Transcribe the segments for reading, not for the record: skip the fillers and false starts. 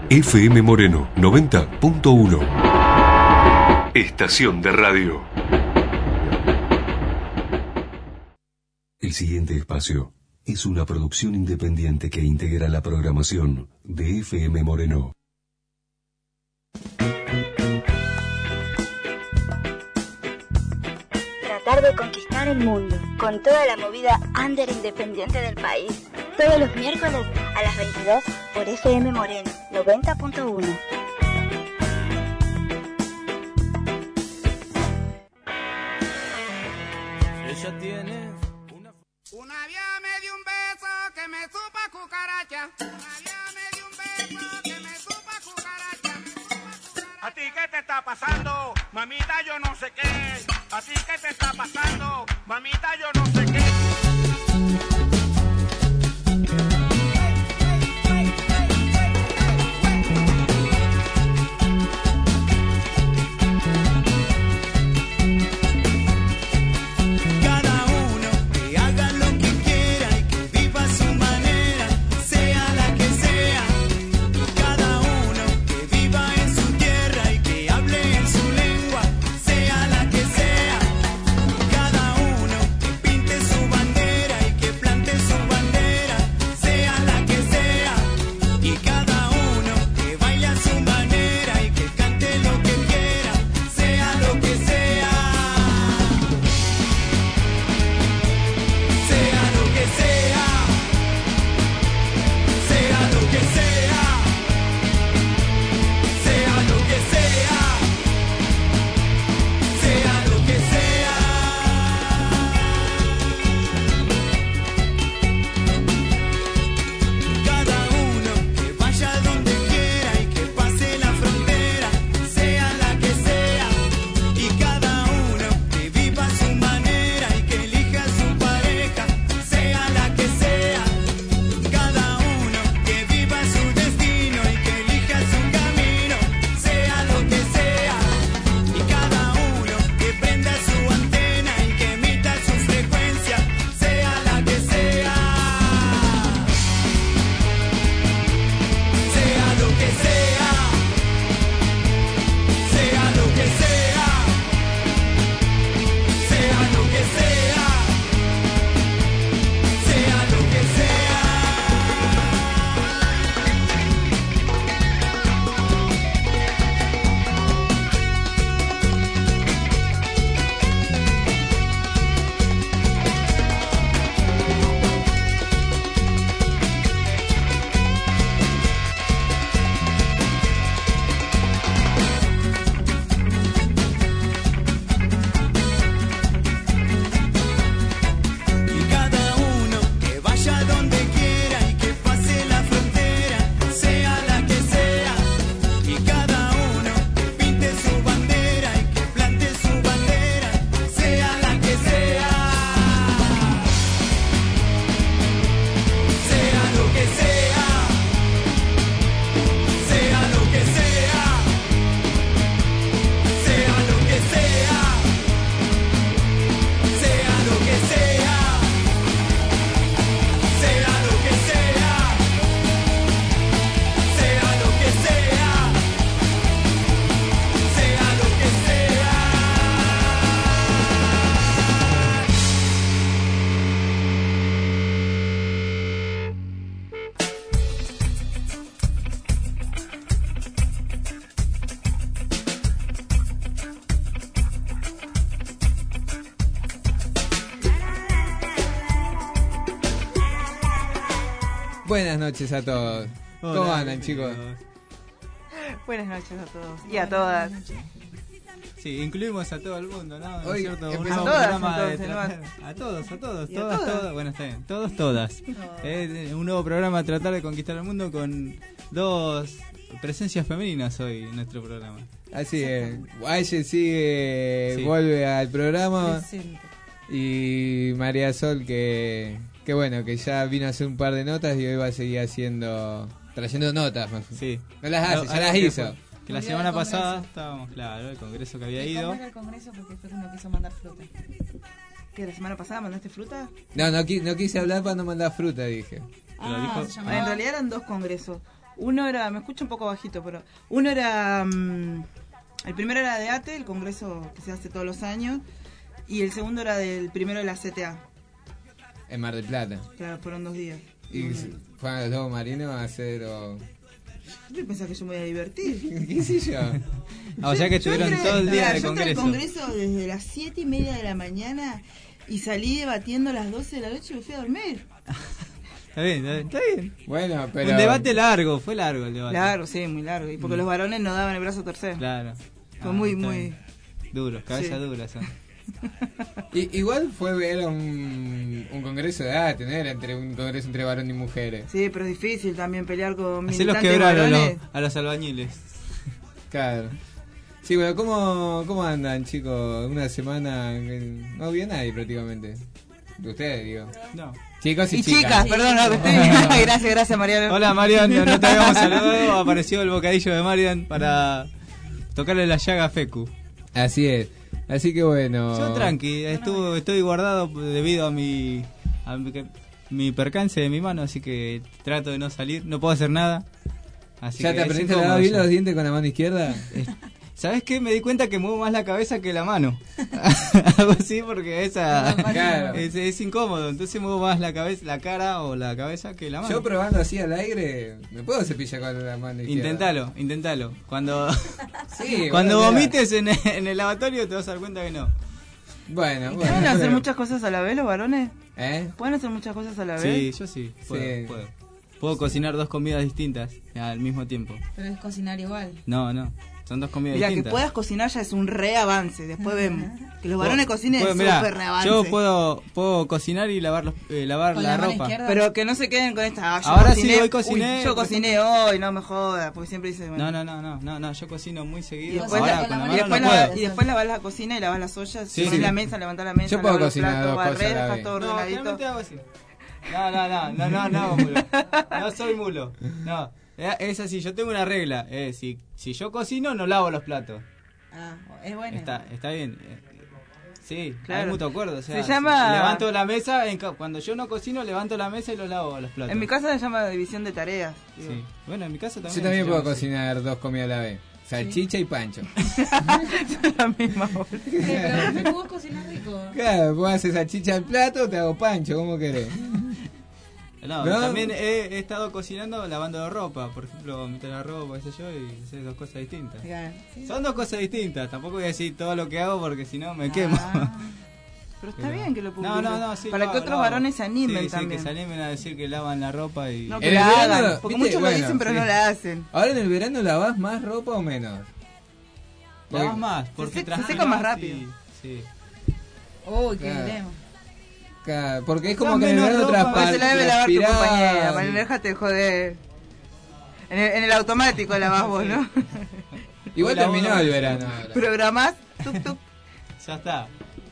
FM Moreno 90.1. Estación de radio. El siguiente espacio es una producción independiente que integra la programación de FM Moreno. Tratar de conquistar el mundo con toda la movida under independiente del país. Todos los miércoles a las 22 por FM Moreno 90.1. Ella tiene una vía me dio un beso que me supa cucaracha. Una vía me dio un beso que me supa cucaracha. ¿A ti qué te está pasando? Mamita, yo no sé qué. ¿A ti qué te está pasando? Mamita, yo no sé qué. Buenas noches a todos. Hola, ¿Cómo andan, chicos? Buenas noches a todos y a todas. Sí, incluimos a todo el mundo, ¿no? ¿No Hoy es cierto? Un empezamos- nuevo a programa todas, de entonces, a todos, ¿Y a todas, todas? bueno, está bien, todas. Un nuevo programa, tratar de conquistar el mundo con dos presencias femeninas hoy en nuestro programa. Así es. Aye sigue, Sí. vuelve al programa. Presente. Y María Sol que bueno, que ya vino a hacer un par de notas y hoy va a seguir trayendo notas. Sí. No las hace, No, ya algo las que hizo. fue- Que la Volvió semana del Congreso. pasada estábamos, claro, el congreso que había ido. ¿Cómo era el congreso? Porque después no quiso mandar fruta. ¿Que la semana pasada mandaste fruta? No quise hablar para no mandar fruta, dije. Pero dijo- se llamaba- En realidad eran dos congresos. Uno era, me escucho un poco bajito, pero uno era, el primero era de ATE, el congreso que se hace todos los años, y el segundo era del primero de la CTA. En Mar del Plata. Claro, fueron 2 días. Y fueron los Lobos Marinos a hacer... Yo pensaba que yo me iba a divertir. ¿Qué sé yo? O sea que estuvieron todo el día de Yo entré al congreso. congreso desde las 7:30 de la mañana y salí debatiendo a las 12 de la noche y me fui a dormir. Está bien, está bien. Bueno, pero... Un debate largo, fue largo el debate. Claro, sí, muy largo. Y porque los varones no daban el brazo a torcer. Claro. Fue muy, está muy... bien. Duros, cabezas Sí. duras son. Igual era un congreso de edad, tener un congreso entre varones y mujeres. Sí, pero es difícil también pelear con Así los militantes quebraron varones. a los albañiles. Claro. Sí, bueno, ¿cómo andan, chicos? Una semana que no vi a nadie prácticamente. De ustedes, digo. No. Chicos y Y chicas. chicas, perdón, no, estoy... gracias Mariano. Hola Marian, no te habíamos saludado. Apareció el bocadillo de Marian para tocarle la llaga a Fecu. Así es. Así que bueno. Yo tranqui, estoy guardado debido a mi percance de mi mano, así que trato de no salir, no puedo hacer nada. Así ¿Ya que te es aprendiste a incómodo lavar bien eso. los dientes con la mano izquierda? ¿Sabes qué? Me di cuenta que muevo más la cabeza que la mano. Algo así porque Claro. es incómodo, entonces muevo más la cabeza, la cara o la cabeza que la mano. Yo probando así al aire, me puedo cepillar con la mano izquierda. Inténtalo. Cuando Sí, cuando bueno, vomites en el lavatorio te vas a dar cuenta que no. Bueno. ¿Pueden hacer pero- muchas cosas a la vez los varones? ¿Eh? ¿Pueden hacer muchas cosas a la vez? Sí, yo sí, puedo, Sí. puedo cocinar 2 comidas distintas al mismo tiempo. Pero es cocinar igual. No, son 2 comidas Mira, que distintas. puedas cocinar ya es un re avance. Después vemos. Que los varones cocinen es Mirá, súper re avance. yo puedo cocinar y lavar Con la la mano ropa. izquierda. Pero que no se queden con esta. "Ah, yo Ahora cociné, sí, hoy cociné, uy, yo por cociné hoy, no me jodas. Porque siempre dice. bueno. No, yo cocino muy Y seguido. después, Ahora la, con la y mano después no la- puedo. y después lavas la cocina y lavas las ollas. Sí, Ponés sí. la mesa, levantás la mesa. Yo puedo lavas los cocinar platos, 2 cosas a barrer, la dejas vez. todo No, ordenadito. realmente hago así. No, mulo. No soy mulo. No, es así, yo tengo una regla. Si yo cocino, no lavo los platos. Ah, es bueno. Está bien. Sí, Claro. hay mutuo acuerdo. O sea, Se llama- levanto la mesa, cuando yo no cocino, levanto la mesa y los lavo los platos. En mi casa se llama división de tareas. digo. Sí. Bueno, en mi casa también. Yo también se puedo llama así. cocinar 2 comidas a la vez. Salchicha y pancho. Son la misma bolsa. Pero vos cocinas rico. Claro, vos haces salchicha al plato o te hago pancho, ¿cómo querés? No, ¿No? también he estado cocinando lavando la ropa. Por ejemplo, meter la ropa, qué sé yo, y hacer 2 cosas distintas. Son 2 cosas distintas. Tampoco voy a decir todo lo que hago porque si no me quemo. Pero está bien que lo No, publiquen. sí. Para lo que hago, otros lo hago. varones se animen Sí, también. que se animen a decir que lavan la ropa y... No, En que el la verano, hagan. Porque ¿viste? muchos Bueno, lo dicen, pero sí. no la hacen. Ahora en el verano lavás más ropa o menos. Lavas más, porque se transpiras seca más rápido. Sí. Uy, qué Claro. dilema. Claro, porque es Usás como que en el menos verano ropa, Pues se la debe lavar tu transpirás. compañera. Para déjate de joder. En el automático lavas vos, ¿no? Igual La terminó boda. el verano ahora. Programás. Tuk, tuk. Ya está.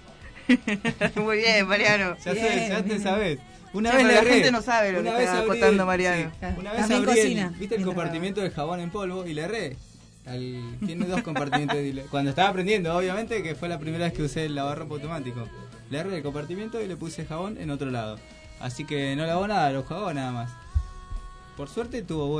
Muy bien, Mariano. Ya te sabes. Una Sí, vez pero le la erré. gente no sabe lo Una que vez está abrí acotando Mariano. sí, una vez También abrí cocina ¿viste el mientras compartimento del jabón en polvo? Y le erré. Tiene 2 compartimentos. Cuando estaba aprendiendo, obviamente, que fue la primera vez que usé el lavarropa automático. Le erré el compartimento y le puse jabón en otro lado. Así que no lavó nada, lo jugó nada más. Por suerte tuvo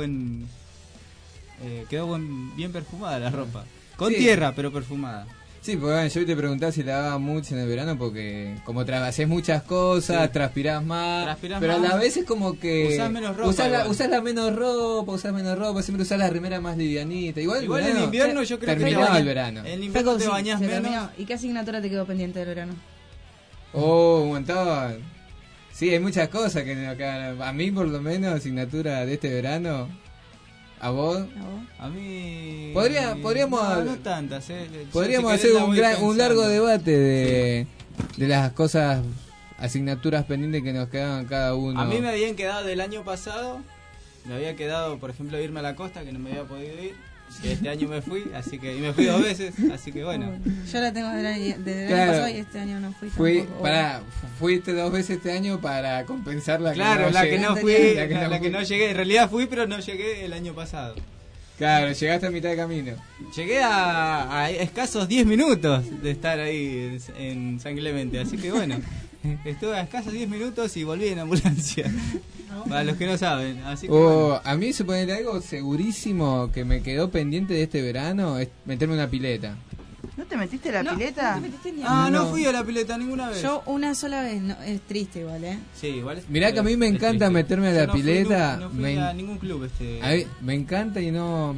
quedó bien perfumada la ropa. Con Sí. tierra, pero perfumada. Sí, porque bueno, yo te preguntaba si lavaba mucho en el verano porque como haces muchas cosas, Sí. transpirás más, Transpirás pero a más. la vez es como que Usás menos ropa usás igual. la menos ropa, siempre usás la remera más livianita. Igual Igual en verano, invierno yo creo que terminaba te bañas- el verano. En invierno te Sí, bañas se menos. terminó. ¿Y qué asignatura te quedó pendiente del verano? Oh, un montón. Sí, hay muchas cosas que a mí por lo menos asignatura de este verano. ¿A vos? ¿A vos? A mí... Podríamos- No tantas, Podríamos Si hacer querés la un, voy un pensando. largo debate de las cosas, asignaturas pendientes que nos quedaban cada uno. A mí me habían quedado del año pasado. Me había quedado, por ejemplo, irme a la costa, que no me había podido ir. Y este año me fui, y me fui 2 veces. Así que bueno. Yo la tengo desde el Claro. año pasado y este año no fui tampoco. Fuiste 2 veces este año para compensar la Claro, que no la llegué. que no La fui, que no la que fui. no llegué. En realidad fui, pero no llegué el año pasado. Claro, llegaste a mitad de camino. Llegué a escasos 10 minutos de estar ahí en San Clemente, así que bueno. Estuve a escasos 10 minutos y volví en ambulancia. Para los que no saben. Así que bueno. A mí suponer algo segurísimo que me quedó pendiente de este verano es meterme una pileta. ¿No te metiste en la pileta? No te metiste ni No fui a la pileta ninguna vez. Yo una sola vez, no, es triste igual, Sí, igual es. Mirá que a mí me encanta triste. meterme a la pileta. No fui a ningún club A mí me encanta y no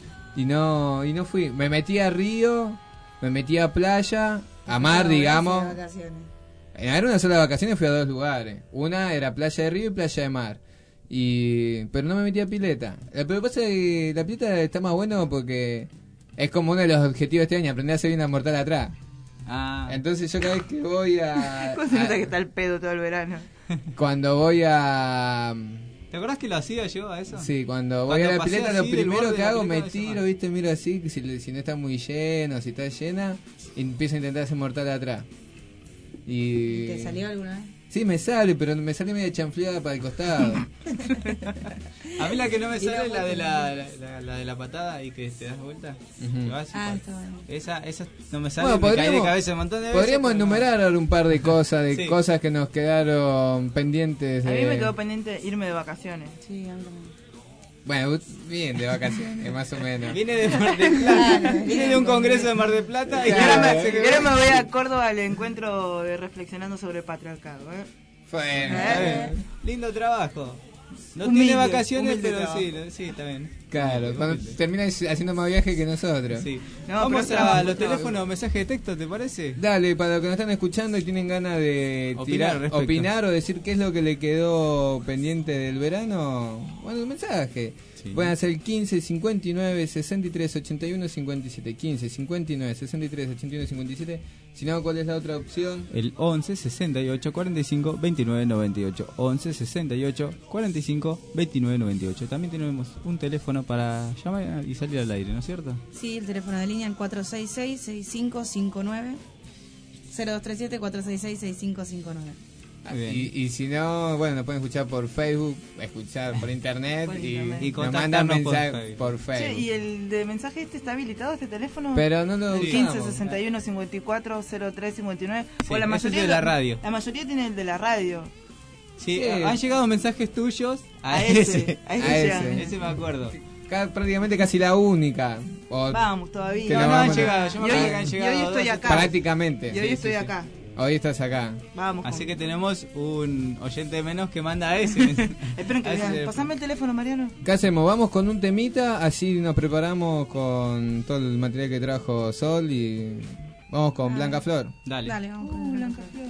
fui. Me metí a río, me metí a playa, a mar, digamos. En una sola vacaciones fui a 2 lugares. Una era playa de río y playa de mar. Pero no me metí a pileta. Pero pasa que la pileta está más bueno porque es como uno de los objetivos de este año, aprender a hacer una mortal atrás. Entonces yo cada vez que voy a... ¿Cómo se nota que está el pedo todo el verano? Cuando voy a... ¿Te acordás que lo hacía yo a eso? Sí, cuando voy a la pileta lo así, primero que hago me pileta, tiro, ¿viste? Miro así, que si no está muy lleno, si está llena, y empiezo a intentar hacer mortal atrás. ¿Te salió alguna vez? Sí, me sale, pero me sale medio chanfleada para el costado. A mí la que no me sale es la de la patada y que te das vuelta. Está bueno. Esa no me sale, Bueno, me caí de cabeza un montón de veces. Podríamos enumerar ahora un par de cosas, cosas que nos quedaron pendientes. A mí me quedó pendiente irme de vacaciones. Sí, a mí también. Bueno, bien de vacaciones, más o menos. Viene de Mar del Plata, viene de un congreso de Mar del Plata y ahora me voy a Córdoba al encuentro de Reflexionando sobre el Patriarcado. Bueno, lindo trabajo. No Humilde, tiene vacaciones, pero trabajo. sí, está bien. Claro, cuando termina haciendo más viaje que nosotros. Sí. No, Vamos pero a los teléfonos, mensajes de texto, ¿te parece? Dale, para los que nos están escuchando y tienen ganas de opinar o decir qué es lo que le quedó pendiente del verano, bueno, un mensaje. Sí. Pueden hacer el 15 59 63 81 57. 15 59 63 81 57. Si no, ¿cuál es la otra opción? El 11 68 45 29 98. 11 68 45 29 98. También tenemos un teléfono para llamar y salir al aire, ¿no es cierto? Sí, el teléfono de línea en 466-6559. 0237-466-6559. Y si no, bueno, nos pueden escuchar por Facebook, escuchar por internet, y nos mandan mensajes por Facebook. Che, ¿y el de mensaje está habilitado, este teléfono? Pero no lo usamos. 15 61 54 03 59. Sí, o la mayoría de la radio. La mayoría tiene el de la radio. Sí, han llegado mensajes tuyos a ese. Ese me acuerdo. Prácticamente casi la única. Vamos, todavía. No han llegado. Yo me acuerdo que han llegado. Y hoy estoy acá. Prácticamente. Y hoy estoy acá. Hoy estás acá. Vamos. Así que tenemos un oyente menos que manda a ese. Esperen que vean. Pasame el teléfono, Mariano. ¿Qué hacemos? Vamos con un temita, así nos preparamos con todo el material que trajo Sol y vamos con Blanca Flor. Dale. Dale, vamos con Blanca Flor.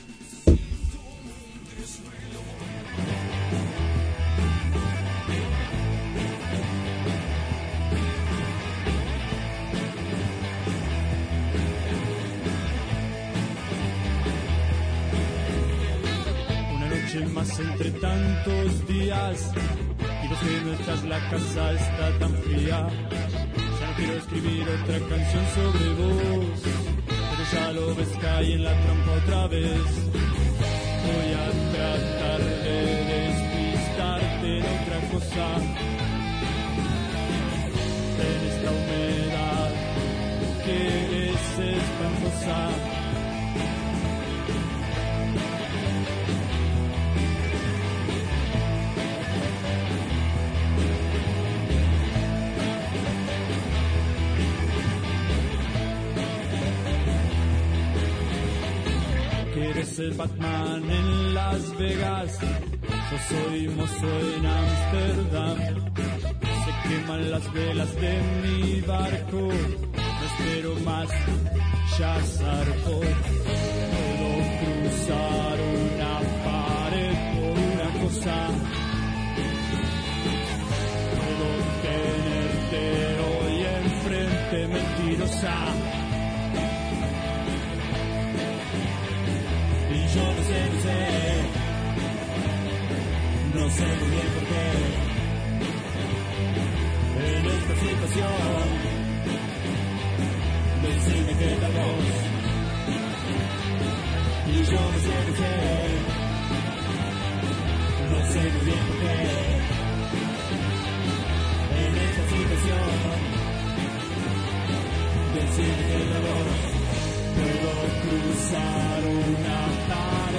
Más entre tantos días y ves que no estás, la casa está tan fría. Ya no quiero escribir otra canción sobre vos, pero ya lo ves, caí en la trampa otra vez. Voy a tratar de despistarte de otra cosa. En esta humedad que eres espantosa. Eres el Batman en Las Vegas, yo soy mozo en Ámsterdam. Se queman las velas de mi barco, no espero más, ya zarpo. Puedo cruzar una pared por una cosa, puedo tenerte hoy enfrente, mentirosa. Yo no sé muy bien por qué en esta situación decime qué tal vos. Y yo no sé muy bien por qué en esta situación decime qué tal vos. Puedo cruzar una pared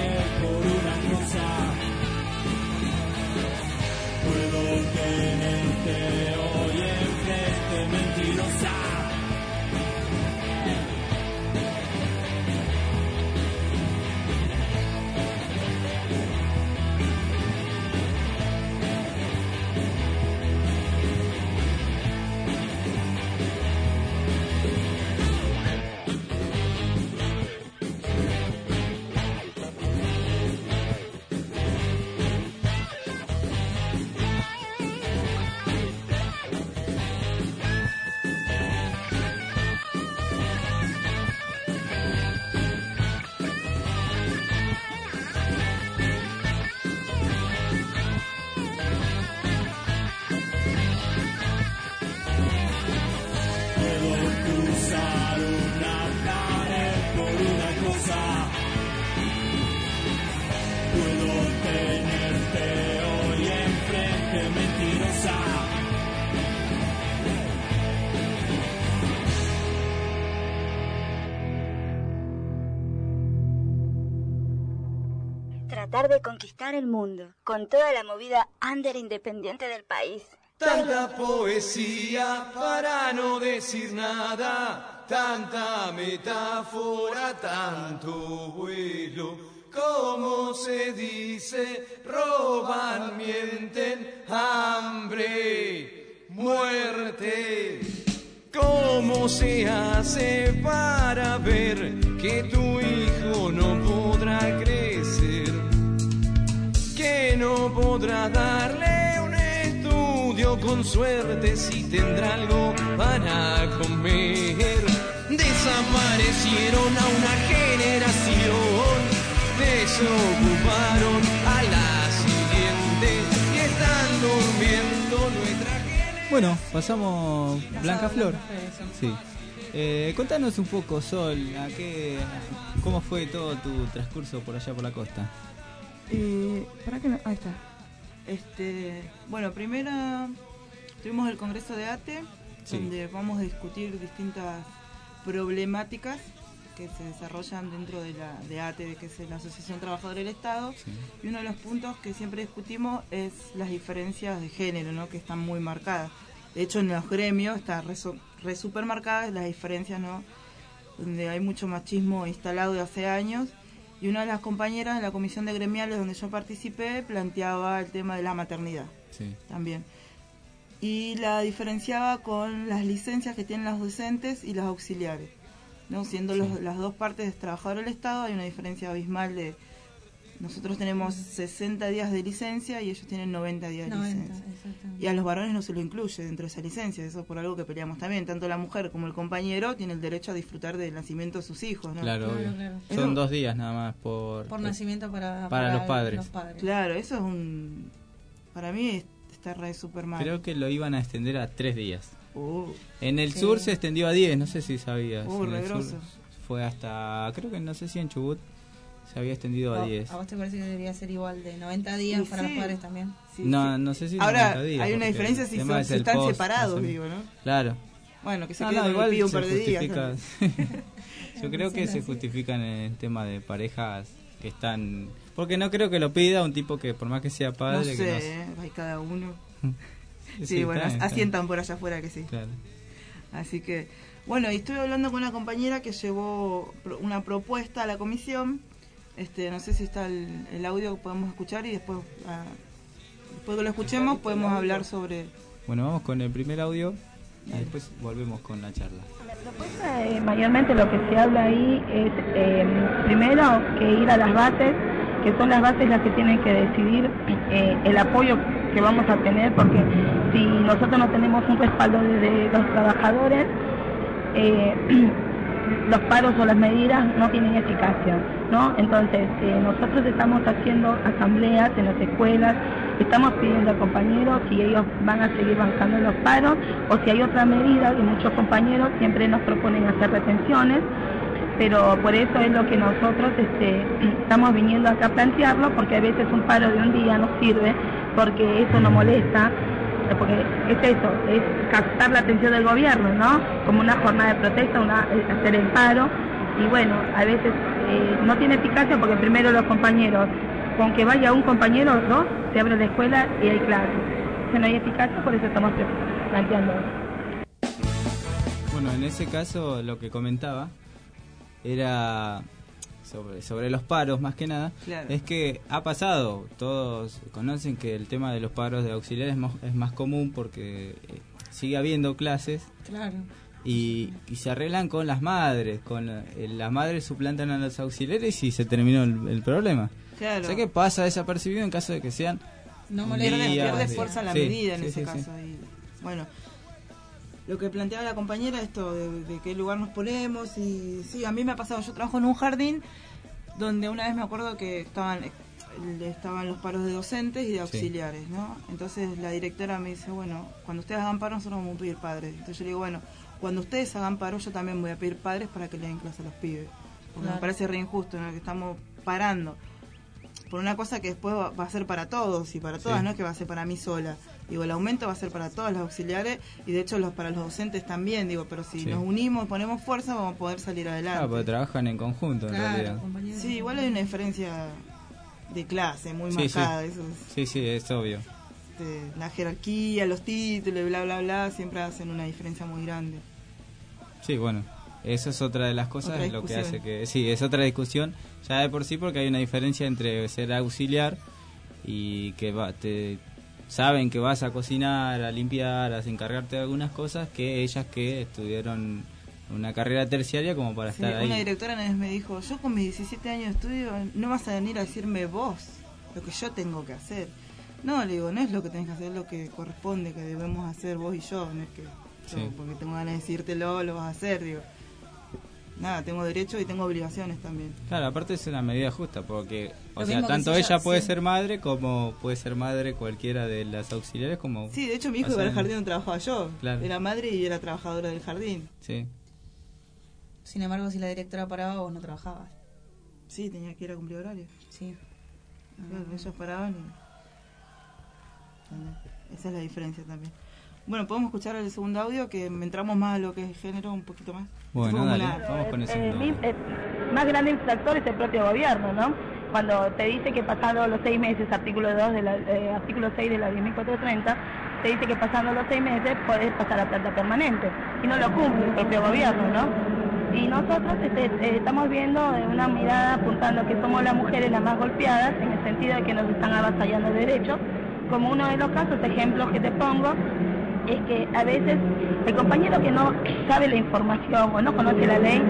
tratar de conquistar el mundo con toda la movida under independiente del país. Tanta poesía para no decir nada, tanta metáfora, tanto vuelo. Como se dice, roban, mienten, hambre, muerte. ¿Cómo se hace para ver que tu hijo no podrá crecer? Que no podrás darle un estudio con suerte si tendrá algo para comer. Desaparecieron a una generación, desocuparon a la siguiente y están durmiendo nuestra generación. Bueno, pasamos Blanca Flor. Sí. Contanos un poco, Sol, ¿cómo fue todo tu transcurso por allá por la costa? ¿Para qué no? Ahí está. Bueno, primero tuvimos el Congreso de ATE, donde vamos a discutir distintas problemáticas que se desarrollan dentro de ATE, que es la Asociación Trabajadora del Estado, y uno de los puntos que siempre discutimos es las diferencias de género, ¿no? Que están muy marcadas. De hecho, en los gremios está re super marcadas las diferencias, ¿no? Donde hay mucho machismo instalado de hace años, y una de las compañeras en la comisión de gremiales donde yo participé planteaba el tema de la maternidad también. Y la diferenciaba con las licencias que tienen los docentes y los auxiliares, ¿no? Siendo las dos partes de trabajador del Estado, hay una diferencia abismal de... Nosotros tenemos 60 días de licencia y ellos tienen 90 días de licencia. Y a los varones no se lo incluye dentro de esa licencia, eso es por algo que peleamos también. Tanto la mujer como el compañero tienen el derecho a disfrutar del nacimiento de sus hijos, ¿no? Claro. Son 2 días nada más por nacimiento para los padres. Claro, eso es para mí está re super mal. Creo que lo iban a extender a 3 días. En el sur se extendió a 10, no sé si sabías. En el sur fue hasta, creo que no sé si en Chubut se había extendido a 10. ¿A vos te parece que debería ser igual de 90 días para los padres también? No sé si ahora 90 días, hay una diferencia si están separados, digo, ¿no? Claro. Bueno, que se queden igual un par de días. Yo creo que se justifican en el tema de parejas que están... Porque no creo que lo pida un tipo que por más que sea padre... No sé, que hay cada uno. Sí, bueno, asientan por allá afuera que sí. Claro. Así que, bueno, y estuve hablando con una compañera que llevó una propuesta a la comisión. No sé si está el audio que podemos escuchar y después que lo escuchemos podemos hablar sobre... Bueno, vamos con el primer audio y después volvemos con la charla. La propuesta, mayormente lo que se habla ahí es, primero, que ir a las bases, que son las bases las que tienen que decidir el apoyo que vamos a tener, porque si nosotros no tenemos un respaldo de los trabajadores, los paros o las medidas no tienen eficacia, ¿no? Entonces, nosotros estamos haciendo asambleas en las escuelas, estamos pidiendo a compañeros si ellos van a seguir bancando los paros o si hay otra medida, y muchos compañeros siempre nos proponen hacer retenciones, pero por eso es lo que nosotros estamos viniendo acá a plantearlo, porque a veces un paro de un día no sirve, porque eso no molesta, porque es eso, es captar la atención del gobierno, ¿no? Como una jornada de protesta, hacer el paro, y bueno, a veces no tiene eficacia porque primero los compañeros, con que vaya un compañero o dos, se abre la escuela y hay clases. Entonces no hay eficacia, por eso estamos planteando. Bueno, en ese caso lo que comentaba era sobre los paros, más que nada, es que ha pasado, todos conocen que el tema de los paros de auxiliares es más común porque sigue habiendo clases y se arreglan con las madres, las madres suplantan a los auxiliares y se terminó el problema. O sea que pasa desapercibido en caso de que sean pierde fuerza la medida en ese caso. Y, bueno, lo que planteaba la compañera, esto de qué lugar nos ponemos, y sí, a mí me ha pasado, yo trabajo en un jardín donde una vez me acuerdo que estaban los paros de docentes y de auxiliares, ¿no? Entonces la directora me dice, bueno, cuando ustedes hagan paro nosotros vamos a pedir padres. Entonces yo le digo, bueno, cuando ustedes hagan paro yo también voy a pedir padres para que le den clase a los pibes, porque me parece re injusto, ¿no? Que estamos parando por una cosa que después va a ser para todos y para todas, no es que va a ser para mí sola. Digo, el aumento va a ser para todos los auxiliares y de hecho para los docentes también, digo, pero si nos unimos y ponemos fuerza vamos a poder salir adelante. Porque trabajan en conjunto en realidad. Sí, igual hay una diferencia de clase, muy marcada. Sí. Eso sí, es obvio. La jerarquía, los títulos, bla, bla, bla, siempre hacen una diferencia muy grande. Sí, bueno, eso es otra de las cosas, es lo que hace que... Sí, es otra discusión, ya de por sí, porque hay una diferencia entre ser auxiliar y que saben que vas a cocinar, a limpiar, a encargarte de algunas cosas, que ellas que estudiaron una carrera terciaria como para estar ahí. Una directora una vez me dijo, yo con mis 17 años de estudio no vas a venir a decirme vos lo que yo tengo que hacer. No, le digo, no es lo que tenés que hacer, es lo que corresponde, que debemos hacer vos y yo, no es que yo, porque tengo ganas de decírtelo, lo vas a hacer, digo. Nada, tengo derechos y tengo obligaciones también. Claro, aparte es una medida justa, porque, o sea, tanto ella puede ser madre como puede ser madre cualquiera de las auxiliares, como... Sí, de hecho mi hijo iba al jardín donde trabajaba yo, claro. Era madre y era trabajadora del jardín. Sí. Sin embargo, si la directora paraba, vos no trabajabas. Sí, tenía que ir a cumplir horario. Sí. Claro, ellos paraban y... Esa es la diferencia también. Bueno, podemos escuchar el segundo audio, que entramos más a lo que es género, un poquito más. Bueno, dale, vamos con el segundo audio. Más grande infractor es el propio gobierno, ¿no? Cuando te dice que pasando los 6 meses, artículo 2 de artículo 6 de la 10.430, te dice que pasando los 6 meses podés pasar a planta permanente, y no lo cumple el propio gobierno, ¿no? Y nosotros estamos viendo una mirada apuntando que somos las mujeres las más golpeadas, en el sentido de que nos están avasallando derechos. Como uno de los casos, ejemplos que te pongo, es que a veces el compañero que no sabe la información o no conoce la ley,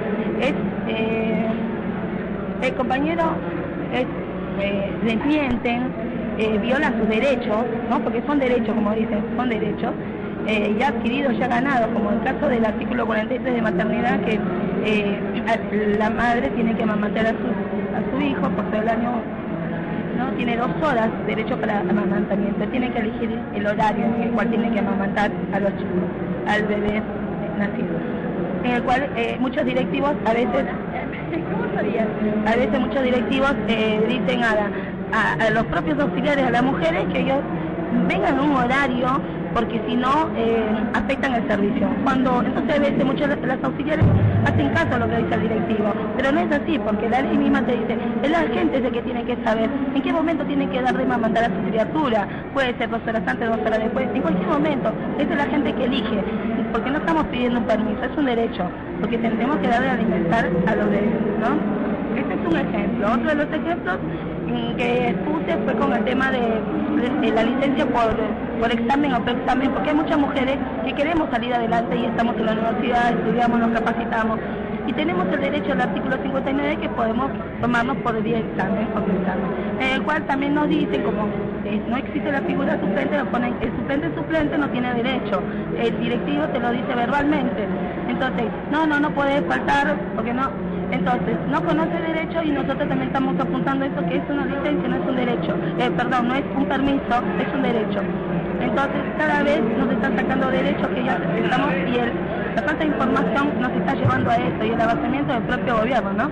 el compañero le mienten, violan sus derechos, ¿no? Porque son derechos, como dicen, son derechos, ya adquiridos, ya ganados, como el caso del artículo 43 de maternidad, que la madre tiene que amamantar a su hijo por todo el año, ¿no? Tiene 2 horas derecho para amamantamiento, tiene que elegir el horario en el cual tiene que amamantar a los chicos, al bebé nacido, en el cual muchos directivos a veces muchos directivos dicen a los propios auxiliares, a las mujeres, que ellos vengan a un horario, porque si no afectan el servicio. Entonces a veces muchas de las auxiliares hacen caso a lo que dice el directivo, pero no es así, porque la ley misma te dice, el agente es el que tiene que saber en qué momento tiene que dar de amamantar a su criatura, puede ser 2 horas antes, 2 horas después, en cualquier momento, es el agente que elige, porque no estamos pidiendo un permiso, es un derecho, porque tenemos que dar de alimentar a los bebés, ¿no? Este es un ejemplo. Otro de los ejemplos que puse fue con el tema de la licencia por examen o preexamen, porque hay muchas mujeres que queremos salir adelante y estamos en la universidad, estudiamos, nos capacitamos y tenemos el derecho al artículo 59 que podemos tomarnos por vía examen o preexamen, en el cual también nos dicen, como no existe la figura suplente, nos ponen el suplente no tiene derecho, el directivo te lo dice verbalmente, entonces no puedes faltar porque no. Entonces, no conoce derecho y nosotros también estamos apuntando eso, que es una licencia, no es un derecho. No es un permiso, es un derecho. Entonces, cada vez nos están sacando derechos que ya estamos y la falta de información nos está llevando a esto y el abastecimiento del propio gobierno, ¿no?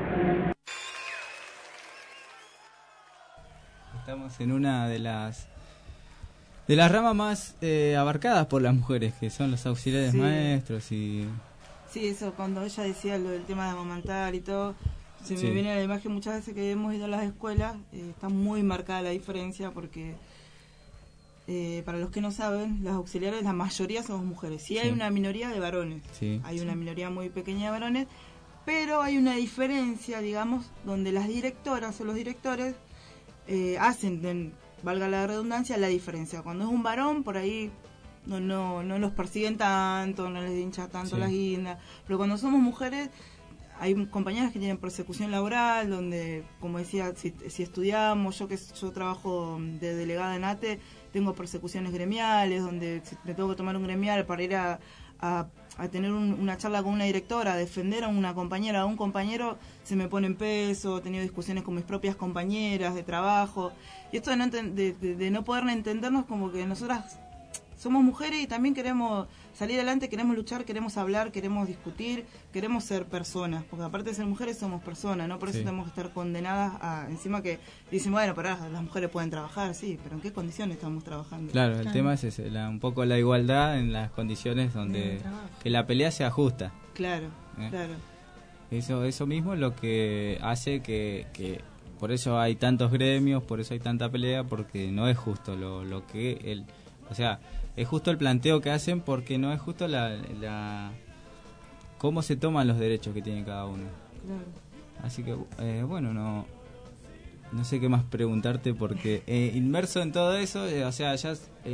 Estamos en una de las ramas más abarcadas por las mujeres, que son los auxiliares maestros y... Sí, eso, cuando ella decía lo del tema de amamantar y todo, se me viene a la imagen muchas veces que hemos ido a las escuelas, está muy marcada la diferencia porque, para los que no saben, las auxiliares, la mayoría somos mujeres. Sí hay una minoría de varones, hay una minoría muy pequeña de varones, pero hay una diferencia, digamos, donde las directoras o los directores hacen, valga la redundancia, la diferencia. Cuando es un varón, por ahí... No los persiguen tanto, no les hincha tanto las guindas, pero cuando somos mujeres hay compañeras que tienen persecución laboral, donde, como decía, si estudiamos, yo trabajo de delegada en ATE, tengo persecuciones gremiales, donde si me tengo que tomar un gremial para ir a tener una charla con una directora, a defender a una compañera o a un compañero, se me pone en peso, he tenido discusiones con mis propias compañeras de trabajo, y esto de no poder entendernos, como que nosotras somos mujeres y también queremos salir adelante, queremos luchar, queremos hablar, queremos discutir, queremos ser personas, porque aparte de ser mujeres somos personas, ¿no? Por eso tenemos que estar condenadas a, encima que dicen, bueno, pero las mujeres pueden trabajar, sí, pero ¿en qué condiciones estamos trabajando? Claro, el tema es ese, un poco la igualdad en las condiciones donde que la pelea sea justa. Claro, claro. Eso mismo es lo que hace que por eso hay tantos gremios, por eso hay tanta pelea, porque no es justo lo que o sea, es justo el planteo que hacen, porque no es justo la cómo se toman los derechos que tiene cada uno. Claro. Así que bueno, no sé qué más preguntarte, porque inmerso en todo eso, o sea, ya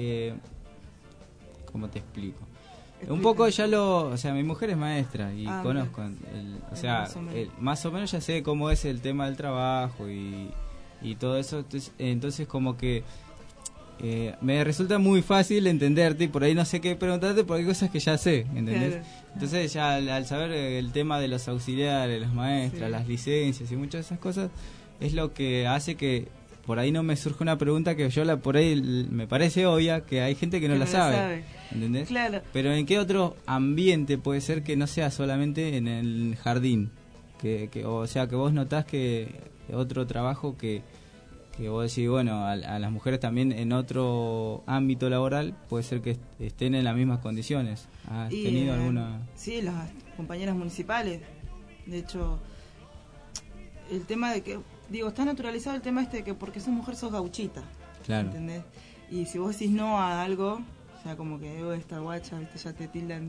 ¿cómo te explico? Un poco ya o sea, mi mujer es maestra y conozco, o sea, más o menos ya sé cómo es el tema del trabajo y todo eso, entonces como que me resulta muy fácil entenderte y por ahí no sé qué preguntarte porque hay cosas que ya sé, ¿entendés? Claro. Entonces ya al saber el tema de los auxiliares, las maestras, las licencias y muchas de esas cosas, es lo que hace que por ahí no me surge una pregunta que yo por ahí me parece obvia, que hay gente que no la sabe, ¿entendés? Claro. Pero ¿en qué otro ambiente puede ser que no sea solamente en el jardín? O sea, que vos notás que otro trabajo que vos decís, bueno, a las mujeres también en otro ámbito laboral puede ser que estén en las mismas condiciones. ¿Has tenido alguna...? Sí, las compañeras municipales. De hecho, el tema de que... Digo, está naturalizado el tema de que porque sos mujer sos gauchita. Claro. ¿Entendés? Y si vos decís no a algo, o sea, como que debo estar guacha, ¿viste? Ya te tildan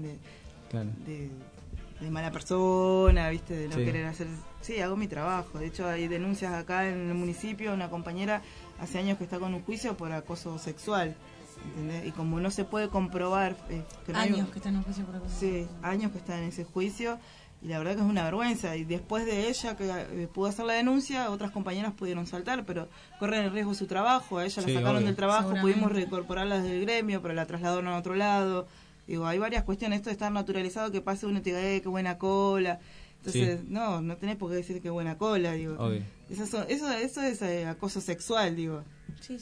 de mala persona, ¿viste? De no querer hacer... Sí, hago mi trabajo. De hecho, hay denuncias acá en el municipio. Una compañera hace años que está con un juicio por acoso sexual, ¿entendés? Y como no se puede comprobar... años que está en un juicio por acoso sexual. Sí, años que está en ese juicio. Y la verdad que es una vergüenza. Y después de ella que pudo hacer la denuncia, otras compañeras pudieron saltar, pero corren el riesgo de su trabajo. A ella la sacaron del trabajo, pudimos reincorporarla del gremio, pero la trasladaron a otro lado. Digo, hay varias cuestiones. Esto de estar naturalizado, que pase uno y te diga, qué buena cola. Entonces, no tenés por qué decir qué buena cola, digo. Obvio. Eso es acoso sexual, digo. Sí.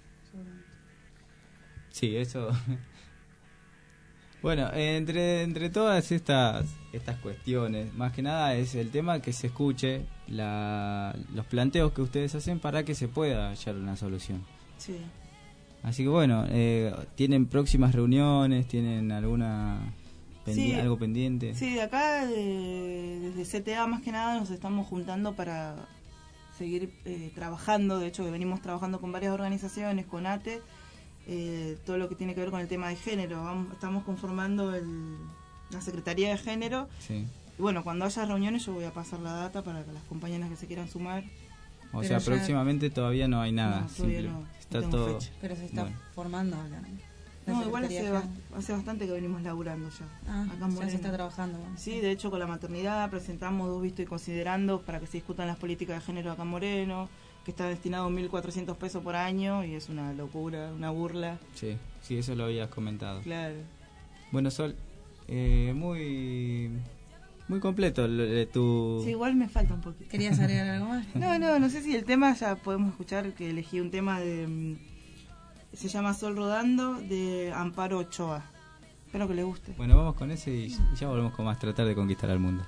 Sí, eso... Bueno, entre todas estas cuestiones, más que nada es el tema que se escuche los planteos que ustedes hacen para que se pueda hallar una solución. Sí. Así que bueno, ¿tienen próximas reuniones? ¿Tienen alguna algo pendiente? Sí, de acá, desde CTA más que nada, nos estamos juntando para seguir trabajando. De hecho, que venimos trabajando con varias organizaciones, con ATE, todo lo que tiene que ver con el tema de género. Estamos conformando la Secretaría de Género. Sí. Y bueno, cuando haya reuniones yo voy a pasar la data para que las compañeras que se quieran sumar. O sea, próximamente todavía no hay nada. No, todavía no está todo. Fecha. Pero se está formando no, igual hace bastante que venimos laburando ya. Acá en ya se está trabajando. Bueno. Sí, de hecho con la maternidad presentamos 2 vistos y considerando para que se discutan las políticas de género acá en Moreno, que está destinado 1.400 pesos por año y es una locura, una burla. Sí, eso lo habías comentado. Claro. Bueno, Sol, muy completo tu... Sí, igual me falta un poquito. ¿Querías agregar algo más? No sé si el tema ya podemos escuchar, que elegí un tema de... Se llama Sol Rodando, de Amparo Ochoa. Espero que le guste. Bueno, vamos con ese y ya volvemos con más Tratar de Conquistar al Mundo.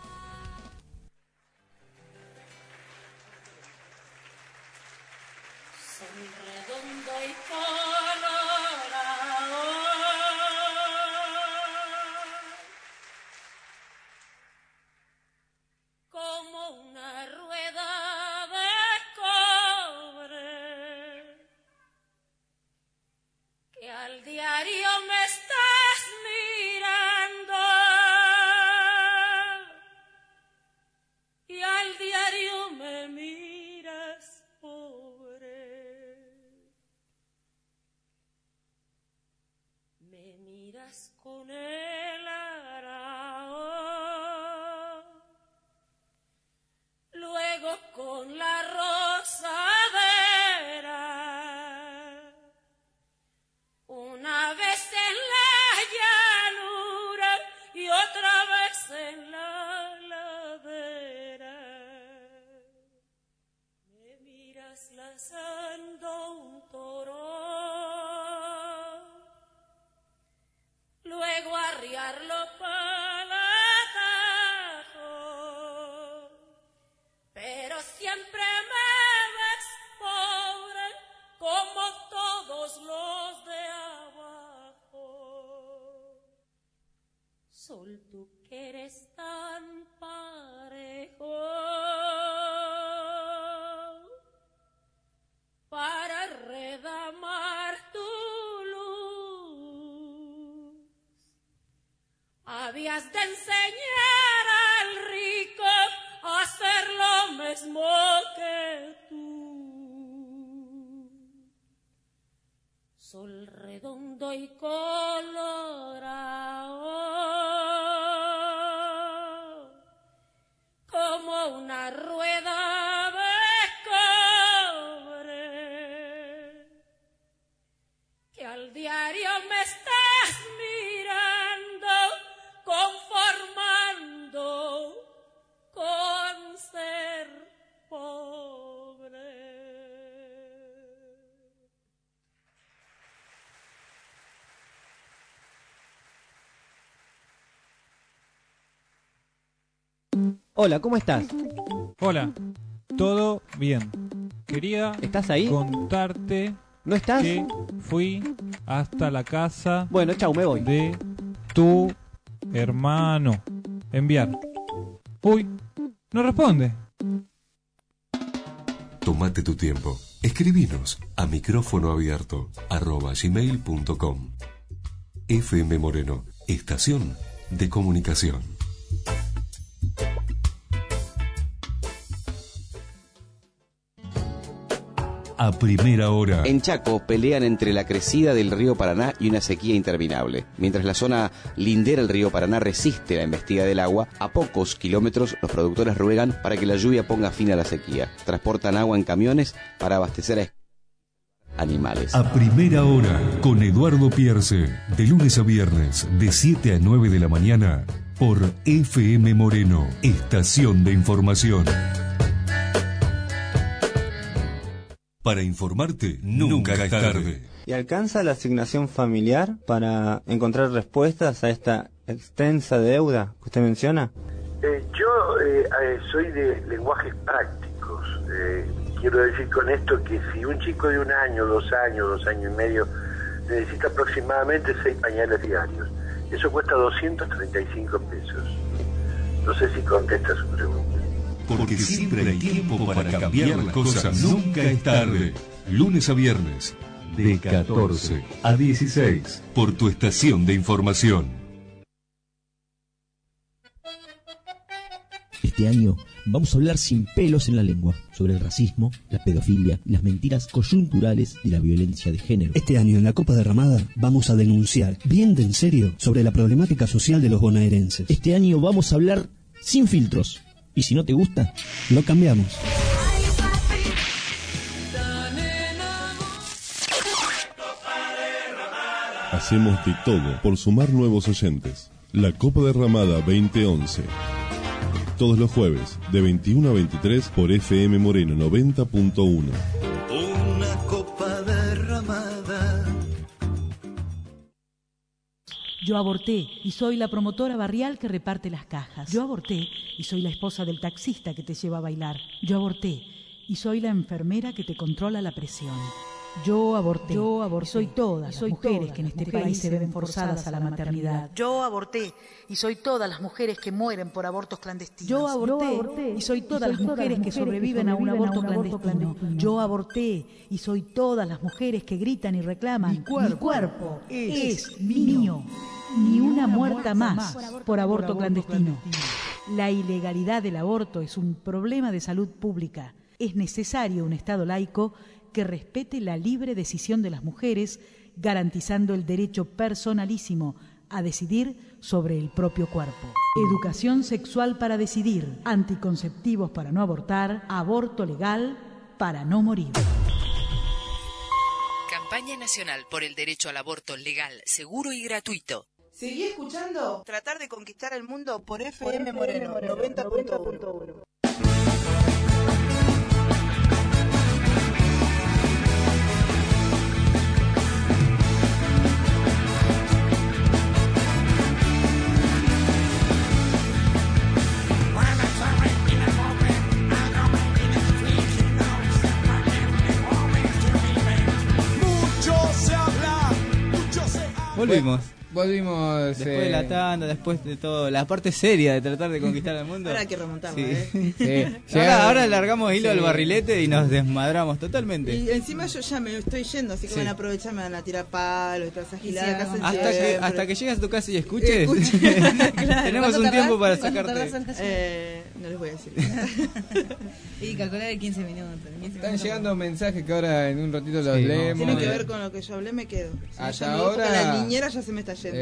Con el arao, luego con la rosadera, una vez en la llanura y otra vez en la ladera, me miras lazando un toro, luego arriarlo para atajo, pero siempre me ves pobre como todos los de abajo. Sol, tú que eres tan parejo, habías de enseñar al rico a hacer lo mismo que tú. Sol redondo y colorado, como una rueda de cobre, que al diario me estás mirando, conformando con ser pobre. Hola, ¿cómo estás? Hola, todo bien. Quería ¿Estás ahí? contarte ¿No estás? que fui hasta la casa Bueno, chau, me voy. de tu hermano. Enviar. Uy, no responde. Tómate tu tiempo. Escribinos a micrófonoabierto@gmail.com. FM Moreno, estación de comunicación. A primera hora. En Chaco pelean entre la crecida del río Paraná y una sequía interminable. Mientras la zona lindera al río Paraná resiste la embestida del agua, a pocos kilómetros los productores ruegan para que la lluvia ponga fin a la sequía. Transportan agua en camiones para abastecer a animales. A primera hora, con Eduardo Pierce, de lunes a viernes, de 7 a 9 de la mañana, por FM Moreno, estación de información. Para informarte, nunca es tarde. ¿Y alcanza la asignación familiar para encontrar respuestas a esta extensa deuda que usted menciona? Yo soy de lenguajes prácticos. Quiero decir con esto que si un chico de 1 año, 2 años, 2 años y medio necesita aproximadamente 6 pañales diarios, eso cuesta 235 pesos. No sé si contesta su pregunta. Porque siempre hay tiempo para cambiar las cosas. Nunca es tarde. Lunes a viernes, de 14 a 16, por tu estación de información. Este año vamos a hablar sin pelos en la lengua sobre el racismo, la pedofilia y las mentiras coyunturales de la violencia de género. Este año en la Copa Derramada vamos a denunciar bien de en serio sobre la problemática social de los bonaerenses. Este año vamos a hablar sin filtros. Y si no te gusta, lo cambiamos. Hacemos de todo por sumar nuevos oyentes. La Copa Derramada 2011. Todos los jueves, de 21 a 23 por FM Moreno 90.1. Una copa derramada. Yo aborté y soy la promotora barrial que reparte las cajas. Yo aborté y soy la esposa del taxista que te lleva a bailar. Yo aborté y soy la enfermera que te controla la presión. Yo aborté y soy todas las mujeres que en este país se ven forzadas a la maternidad. Yo aborté y soy todas las mujeres que mueren por abortos clandestinos. Yo aborté y soy todas las mujeres que sobreviven a un aborto clandestino. Yo aborté y soy todas las mujeres que gritan y reclaman: mi cuerpo es mío. Ni una muerta más por aborto clandestino. La ilegalidad del aborto es un problema de salud pública. Es necesario un Estado laico que respete la libre decisión de las mujeres, garantizando el derecho personalísimo a decidir sobre el propio cuerpo. Educación sexual para decidir, anticonceptivos para no abortar, aborto legal para no morir. Campaña Nacional por el Derecho al Aborto Legal, Seguro y Gratuito. Seguí escuchando Tratar de Conquistar el Mundo por FM Moreno 90.1. Volvimos. volvimos. Después de la tanda, después de todo, la parte seria de tratar de conquistar el mundo. Ahora hay que remontarla, Sí. Ahora largamos hilo al barrilete y nos desmadramos totalmente. Y encima yo ya me estoy yendo, así que van a aprovechar, me van a tirar palos y todas esas giladas. Hasta que llegues a tu casa y escuches. Claro. Tenemos un tiempo para sacarte. No les voy a decir. Y calcular de 15 minutos. Están llegando mensajes que ahora en un ratito los leemos. Tienen que ver con lo que yo hablé, me quedo. Hasta ahora. La niñera ya se me está yendo.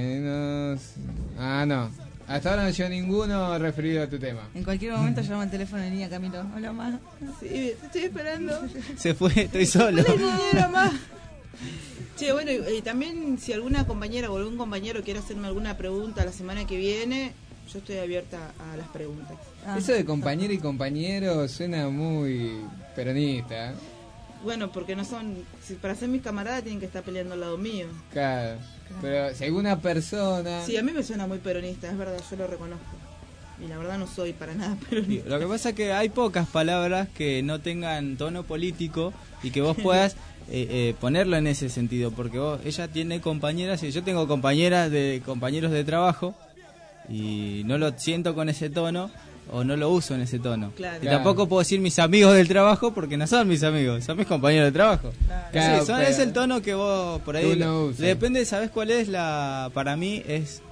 No. Hasta ahora no llegó ninguno referido a tu tema. En cualquier momento llama el teléfono de niña Camilo. Hola, ma. Sí, te estoy esperando. Se fue, estoy solo. Hola, niñera, ma. Che, bueno, y también si alguna compañera o algún compañero quiere hacerme alguna pregunta la semana que viene, yo estoy abierta a las preguntas. Eso de compañera y compañero suena muy peronista. Bueno, porque no son... para ser mis camaradas tienen que estar peleando al lado mío. Claro. Pero si alguna persona... Sí, a mí me suena muy peronista, es verdad, yo lo reconozco. Y la verdad no soy para nada peronista. Lo que pasa es que hay pocas palabras que no tengan tono político y que vos puedas ponerlo en ese sentido. Porque ella tiene compañeras y yo tengo compañeros de trabajo y no lo siento con ese tono o no lo uso en ese tono. Claro. Y tampoco puedo decir mis amigos del trabajo porque no son mis amigos, son mis compañeros de trabajo. Claro, Sí, es el tono que vos por ahí no usas. depende, ¿sabes cuál es para mí es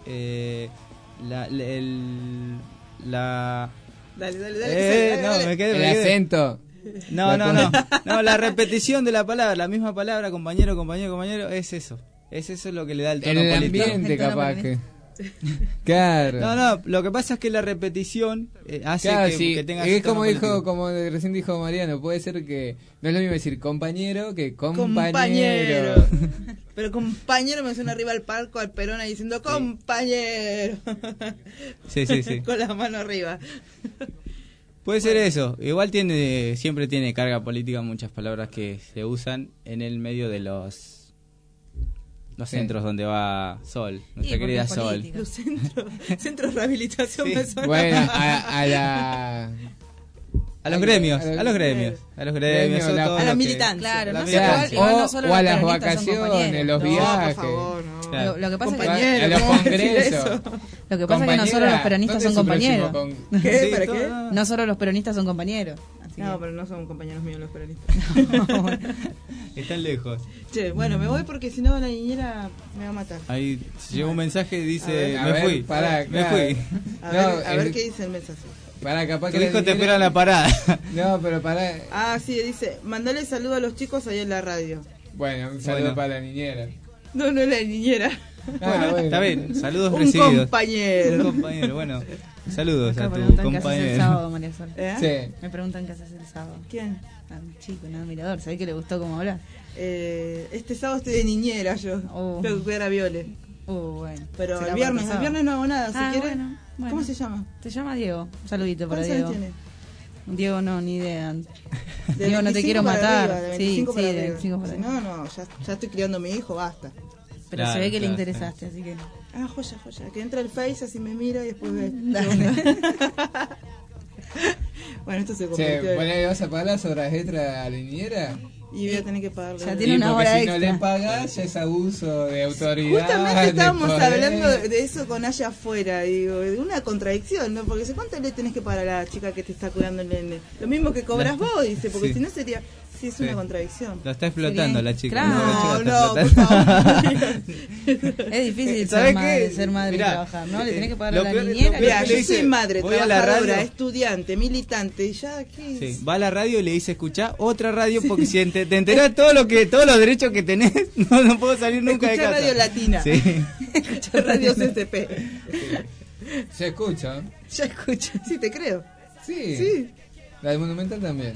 Dale. Me quedé. El acento. No, la repetición de la palabra, la misma palabra, compañero, es eso. Es eso lo que le da el tono en el político. ambiente capaz que... Claro. No, lo que pasa es que la repetición hace que tengas... Es como recién dijo Mariano, puede ser que no es lo mismo decir compañero que compañero. Pero compañero me suena arriba al palco, al Perón ahí diciendo compañero. Sí. Con la mano arriba. Puede ser eso. Igual siempre tiene carga política muchas palabras que se usan en el medio de los centros donde va Sol, nuestra querida Sol. Los centros de rehabilitación me suena. Bueno, a los gremios, a la militancia. Claro, no o a las vacaciones, los viajes. Por favor, no. Lo que pasa es que a los congresos. Lo que pasa es que no solo los peronistas son compañeros. ¿Qué? ¿Para qué? No solo los peronistas son compañeros. No, pero no son compañeros míos los peronistas. Están lejos. Che, bueno, me voy porque si no la niñera me va a matar. Ahí llegó un mensaje y dice, me fui. A ver qué dice el mensaje. Capaz que dijo te espera en la parada. No, pero pará. Sí, dice, mandale saludo a los chicos ahí en la radio. Bueno, un saludo para la niñera. No es la niñera. Bueno, está bien, saludos un recibidos. Un compañero, bueno. Saludos acá a tu compañero. compañero. ¿Qué haces el sábado, María Sol? Sí. Me preguntan qué haces el sábado. ¿Quién? Un chico, un admirador. ¿Sabés que le gustó cómo hablas? Este sábado estoy de niñera yo. Tengo que cuidar a Viole. Bueno. Pero el viernes no hago nada. Si quieres. Bueno. ¿Cómo se llama? Se llama Diego. Un saludito para Diego. ¿Cuántos años tiene? Diego no, ni idea. Diego, no te quiero matar. Arriba, de 25 sí, de 25 para arriba. No, ya estoy criando a mi hijo, basta. Pero se ve que le interesaste, así que... Joya. Que entra el Face, así me mira y después ve. Bueno, esto se convirtió. ¿Le vas a pagar las horas extra a la niñera? Y voy a tener que pagarle. Ya tiene una hora extra. Si no le pagas, ya es abuso de autoridad. Justamente estábamos hablando de eso con allá afuera, digo, de una contradicción, ¿no? Porque ¿cuánto le tenés que pagar a la chica que te está cuidando el nene? Lo mismo que cobras vos, dice, porque si no sería... Sí, es una contradicción. Lo está explotando la chica. Claro, por favor. Es difícil ser madre y trabajar, ¿no? Le tenés que pagar a la niñera. Mira, yo soy madre, trabajadora, estudiante, militante, y ya aquí... Sí, va a la radio y le dice, escuchá otra radio porque si te enterás todos los derechos que tenés, no puedo salir nunca de casa. Radio Latina. Sí. Escuchá Radio CCP. Se escucha. Ya escucho. Sí, te creo. Sí. La del Monumental también.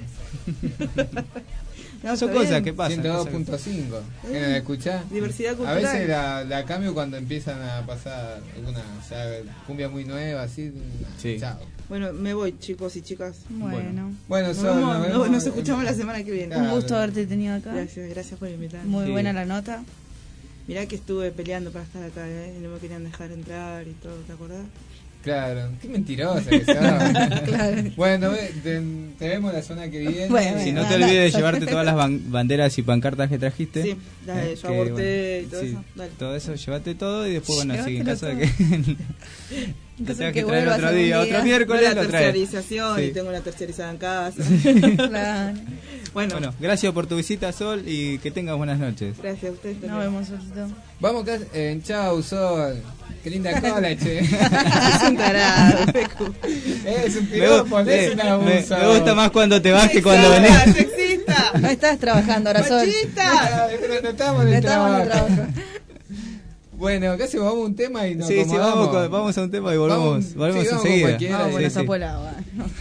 No, son cosas que pasan. 102.5. ¿Qué no la escuchás? Diversidad cultural. A veces la cambio cuando empiezan a pasar alguna cumbia muy nueva, así. Sí. Chao. Bueno, me voy, chicos y chicas. Bueno, nos escuchamos la semana que viene. Claro. Un gusto haberte tenido acá. Gracias por invitarme. Muy buena la nota. Mirá que estuve peleando para estar acá, y no me querían dejar entrar y todo, ¿te acordás? Claro, qué mentirosa que sos. Claro. Bueno, te vemos la semana que viene. Bueno, Si no te olvides de llevarte todas las banderas y pancartas que trajiste. Sí, dale, yo aborté y todo eso. Dale. Todo eso, llévate todo y después, bueno, Llévatelo sí, en caso de todo. que te tengas que traer otro día, otro miércoles, la lo traes. tercerización Sí. y tengo una tercerizada en casa. Claro. Bueno, gracias por tu visita, Sol, y que tengas buenas noches. gracias a ustedes. Nos vemos, Solito. Vamos acá, chau, Sol. Qué linda cola, che. Es un tarado, Pecu. Es un piropo, es un abuso. Me gusta más cuando te vas que cuando Sexista, venís. sexista. No estás trabajando ahora, Sol. Machista. No estamos en el trabajo. Bueno, casi vamos a un tema y nos acomodamos. vamos a un tema y volvemos sí, enseguida. Vamos con la Sí. sopa el agua.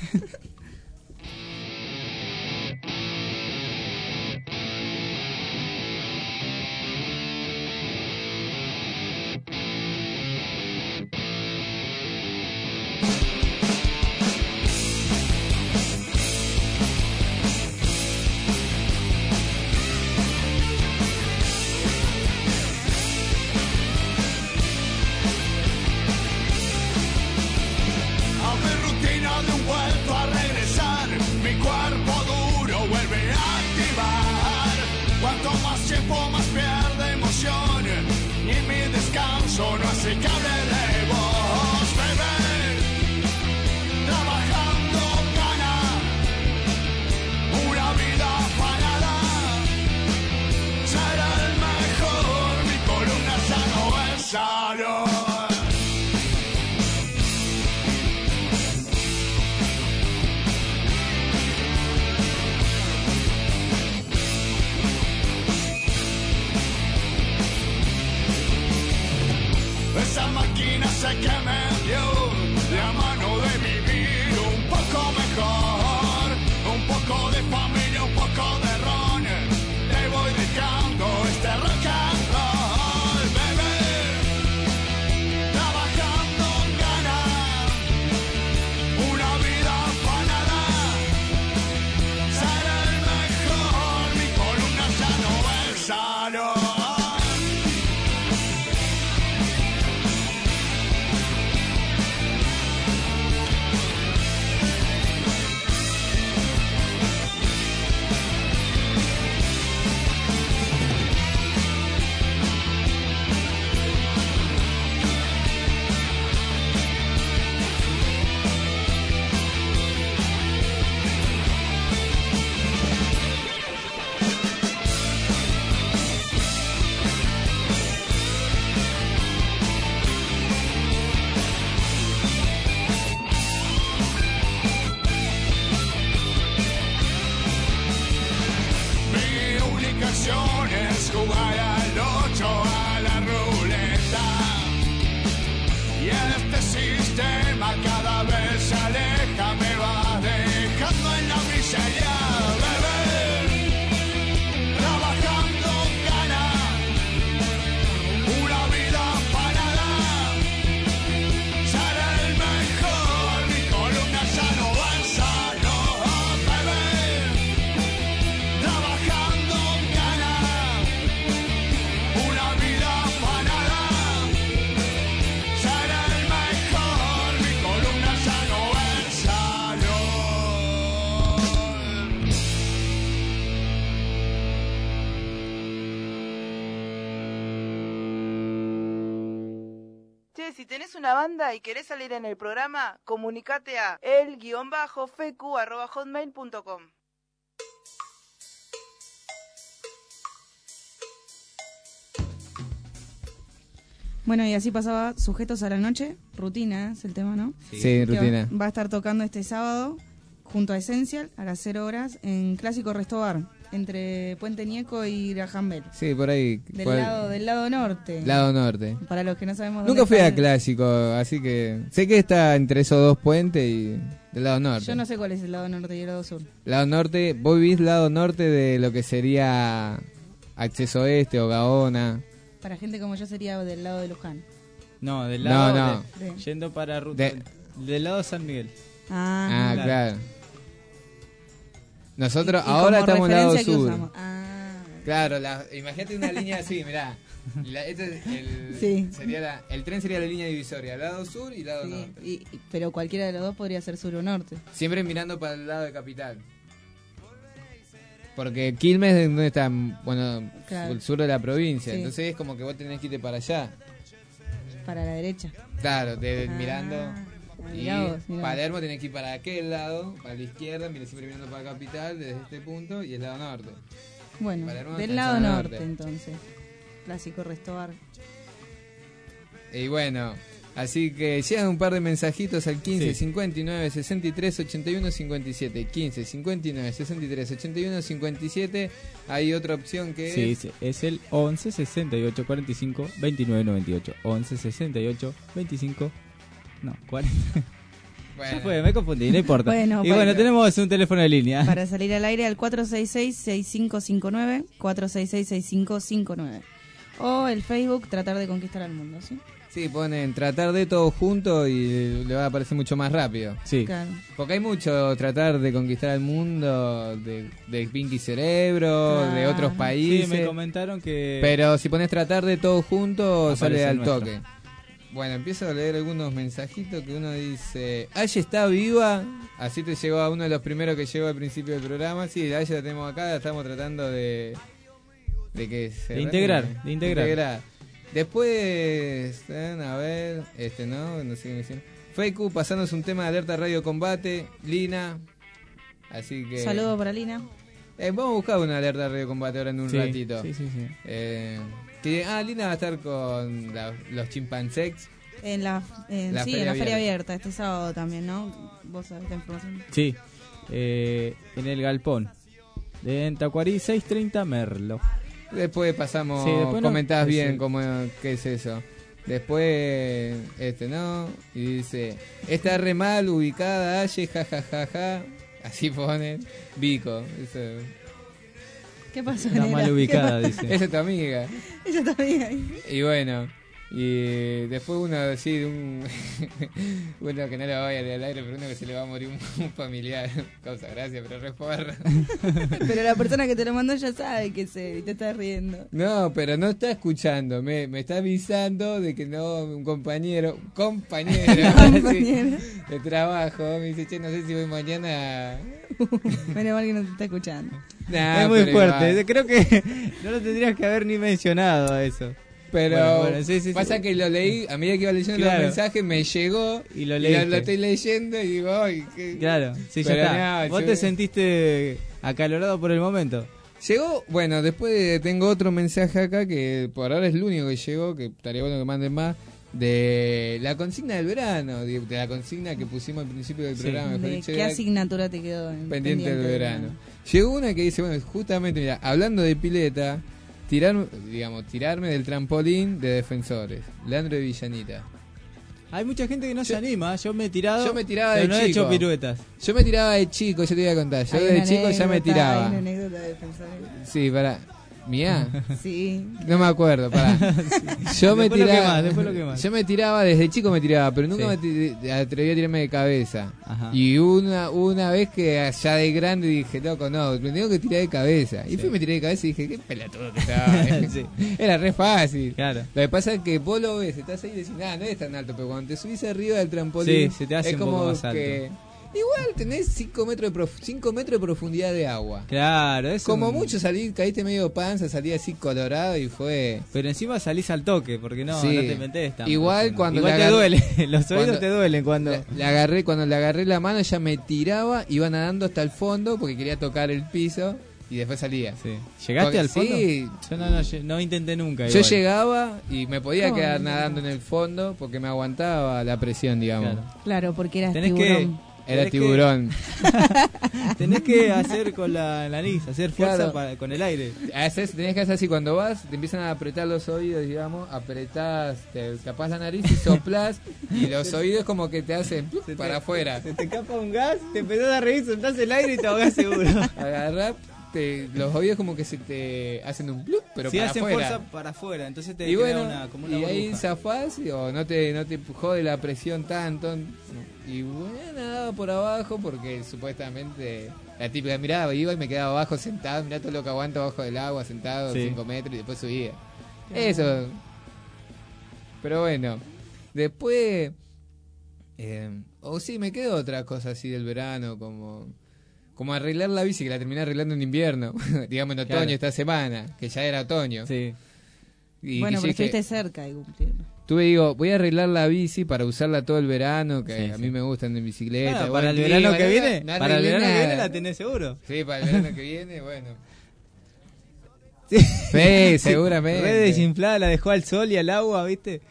A mi rutina de un vuelto a regresar, mi cuerpo duro vuelve a activar. Cuanto más tiempo más pierde emoción, y mi descanso no hace que hable de vos, bebé. Trabajando gana una vida afanada. Será el mejor, mi columna ya no es sano. Esa máquina sé que me dio la mano de vivir un poco mejor, un poco de familia, un poco de ron. Te voy dejando este rock and roll, bebé. Trabajando gana una vida afanada. Será el mejor, mi columna ya no es sano. Mi única acción es jugar al 8 a la ruleta. Y este sistema cada vez se aleja, me va dejando en la miseria, bebé. Trabajando gana una vida afanada. Será el mejor, mi columna ya no va en sano, bebé. Trabajando gana una vida afanada. Será el mejor, mi columna ya no es sano. Che, si tenés una banda y querés salir en el programa, comunicate a el-fecu@hotmail.com. Bueno, y así pasaba Sujetos a la Noche, rutina es el tema, ¿no? Sí, Que rutina. va a estar tocando este sábado junto a Essential a las 0 horas en Clásico Resto Bar, entre Puente Ñeco y Graham Bell. Sí, por ahí. Del lado norte. Lado norte. Para los que no sabemos Nunca dónde fui está a el- Clásico, así que sé que está entre esos dos puentes y del lado norte. Yo no sé cuál es el lado norte y el lado sur. Lado norte, vos vivís lado norte de lo que sería Acceso Este o Gaona. Para gente como yo sería del lado de Luján. No, del lado No. yendo para ruta. Del lado de San Miguel. Ah, claro. Nosotros Y ahora como estamos en lado referencia, ¿qué sur. usamos? Claro, imagínate una línea así, mirá. El tren sería la línea divisoria, lado sur y lado norte. Pero cualquiera de los dos podría ser sur o norte. Siempre mirando para el lado de capital. Porque Quilmes es donde está, bueno, Claro. el sur de la provincia. Sí. Entonces es como que vos tenés que irte para allá. Para la derecha. Claro, mirando. Y mirá vos. Palermo tenés que ir para aquel lado, para la izquierda, siempre mirando para la capital desde este punto y el lado norte. Bueno, Palermo del está en lado zona norte entonces. Clásico Restobar. Y bueno, así que llegan un par de mensajitos al 15 Sí. 59 63 81 57. 15 59 63 81 57. Hay otra opción que Sí, es el 11 68 45 29 98. 11 68 25. No, 40. Bueno. Ya fue, me confundí, no importa. Bueno, y para- bueno, tenemos un teléfono de línea. Para salir al aire al 466-6559, 466-6559. O el Facebook, Tratar de Conquistar al Mundo, ¿sí? Sí, ponen tratar de todo junto y le va a aparecer mucho más rápido. Sí. Claro. Porque hay mucho tratar de conquistar el mundo, de Pinky Cerebro, de otros países. Sí, me comentaron que... Pero si pones tratar de todo junto, Aparece sale el al nuestro. toque. Bueno, empiezo a leer algunos mensajitos que uno dice, Aye está viva, así te llegó a uno de los primeros que llegó al principio del programa. Sí, Aye la tenemos acá, la estamos tratando de que se De integrar, reanime. de integrar. Después, a ver, no sé qué me dicen. Feiku, pasándonos un tema de alerta radio combate, Lina, así que... Saludos para Lina. Vamos a buscar una alerta radio combate ahora en un Sí, ratito. sí. Lina va a estar con los chimpancés. En la La sí, feria en la feria abierta. abierta, este sábado también, ¿no? Vos sabés la información. Sí, en el galpón. De Tacuarí 630 Merlo. Después pasamos, Sí, después comentás sí. bien qué es eso. Después, ¿no? Y dice, está re mal ubicada, Aye, jajajaja. Así ponen, Vico. Eso. ¿Qué pasó, Está nena? mal ubicada, ¿Qué dice. Esa es tu amiga. Ella está bien ahí. Y bueno, y después uno así de uno que no le va a ir al aire, pero uno que se le va a morir un familiar. Causa gracia, pero re porra. Pero la persona que te lo mandó ya sabe que y te está riendo. No, pero no está escuchando, me está avisando de que no, un compañero de trabajo, me dice, che, no sé si voy mañana. Menos mal que no te está escuchando. Nah, es muy pero fuerte. igual. Creo que no lo tendrías que haber ni mencionado a eso. Pero Bueno, sí. pasa que lo leí, a medida que iba leyendo Claro. los mensajes, me llegó Y lo lo leíste. estoy leyendo y digo, ay, qué... Claro, sí, ya Pero está. no, Vos yo- te sentiste acalorado por el momento. Llegó, bueno, después tengo otro mensaje acá que por ahora es el único que llegó, que estaría bueno que manden más, de la consigna del verano, de la consigna que pusimos al principio del programa. mejor ¿De dicho, qué era asignatura te quedó pendiente del verano? Llegó una que dice, bueno, justamente, mira, hablando de pileta, tirarme del trampolín de Defensores, Leandro de Villanita. Hay mucha gente que no se anima. Yo me he tirado. Yo me tiraba pero de no chico. he hecho piruetas. Yo me tiraba de chico, yo te voy a contar. Yo Hay de una chico ya me anécdota, tiraba. Hay una anécdota de Defensores. Sí, para. ¿Mía? Sí. No me acuerdo, pará. Yo me Después lo tiraba. quemás, después lo quemás. Yo me tiraba, desde chico me tiraba, pero nunca Sí. me atreví a tirarme de cabeza. Ajá. Y una vez que ya de grande dije, loco, no, me tengo que tirar de cabeza. Y fui y me tiré de cabeza y dije, qué pelotudo que estaba. Sí. Era re fácil. Claro. Lo que pasa es que vos lo ves, estás ahí y decís, nada, no es tan alto, pero cuando te subís arriba del trampolín, Sí, se te hace es un como poco más alto. que. Igual tenés 5 metros de profundidad de agua. Claro, es Como mucho caíste medio panza, salí así colorado y fue. Pero encima salís al toque, porque no, Sí. no te metés tan Igual profundo. cuando Igual la te agarré- duele, los oídos cuando- te duelen cuando... Cuando le agarré la mano ya me tiraba, iba nadando hasta el fondo porque quería tocar el piso y después salía. Sí. ¿Llegaste Porque- al fondo? Sí. Yo no intenté nunca. Yo igual. llegaba y me podía ¿Cómo quedar no? nadando en el fondo porque me aguantaba la presión, digamos. Claro. Claro, porque eras Tenés tiburón. Era Tenés que- tiburón. Tenés que hacer con la nariz, hacer fuerza Claro. con el aire. Tenés que hacer así cuando vas, te empiezan a apretar los oídos, digamos, apretás, te tapás la nariz y soplás y los oídos como que te hacen para afuera. Se te escapa un gas, te empezás a reír, soltás el aire y te ahogás seguro. Agarrás, los oídos como que se te hacen un plup, pero Sí, para hacen afuera. fuerza para afuera, entonces te Y crea bueno, como una y ahí burbuja. zafás o no te jode la presión tanto. Y bueno, nadaba por abajo porque supuestamente la típica miraba, iba y me quedaba abajo sentado, mirá todo lo que aguanto abajo del agua, sentado Sí. 5 metros y después subía. Eso. Pero bueno, después... sí, me quedó otra cosa así del verano, como arreglar la bici, que la terminé arreglando en invierno. Digamos en otoño, claro. Esta semana, que ya era otoño. Sí. Y bueno, pero estuviste cerca de cumplirlo. Digo, voy a arreglar la bici para usarla todo el verano, que a mí me gustan en bicicleta. Para el verano que viene, para el verano que viene la tenés seguro. Sí, para el verano que viene, bueno. Sí, seguramente. Re desinflada, la dejó al sol y al agua, ¿viste?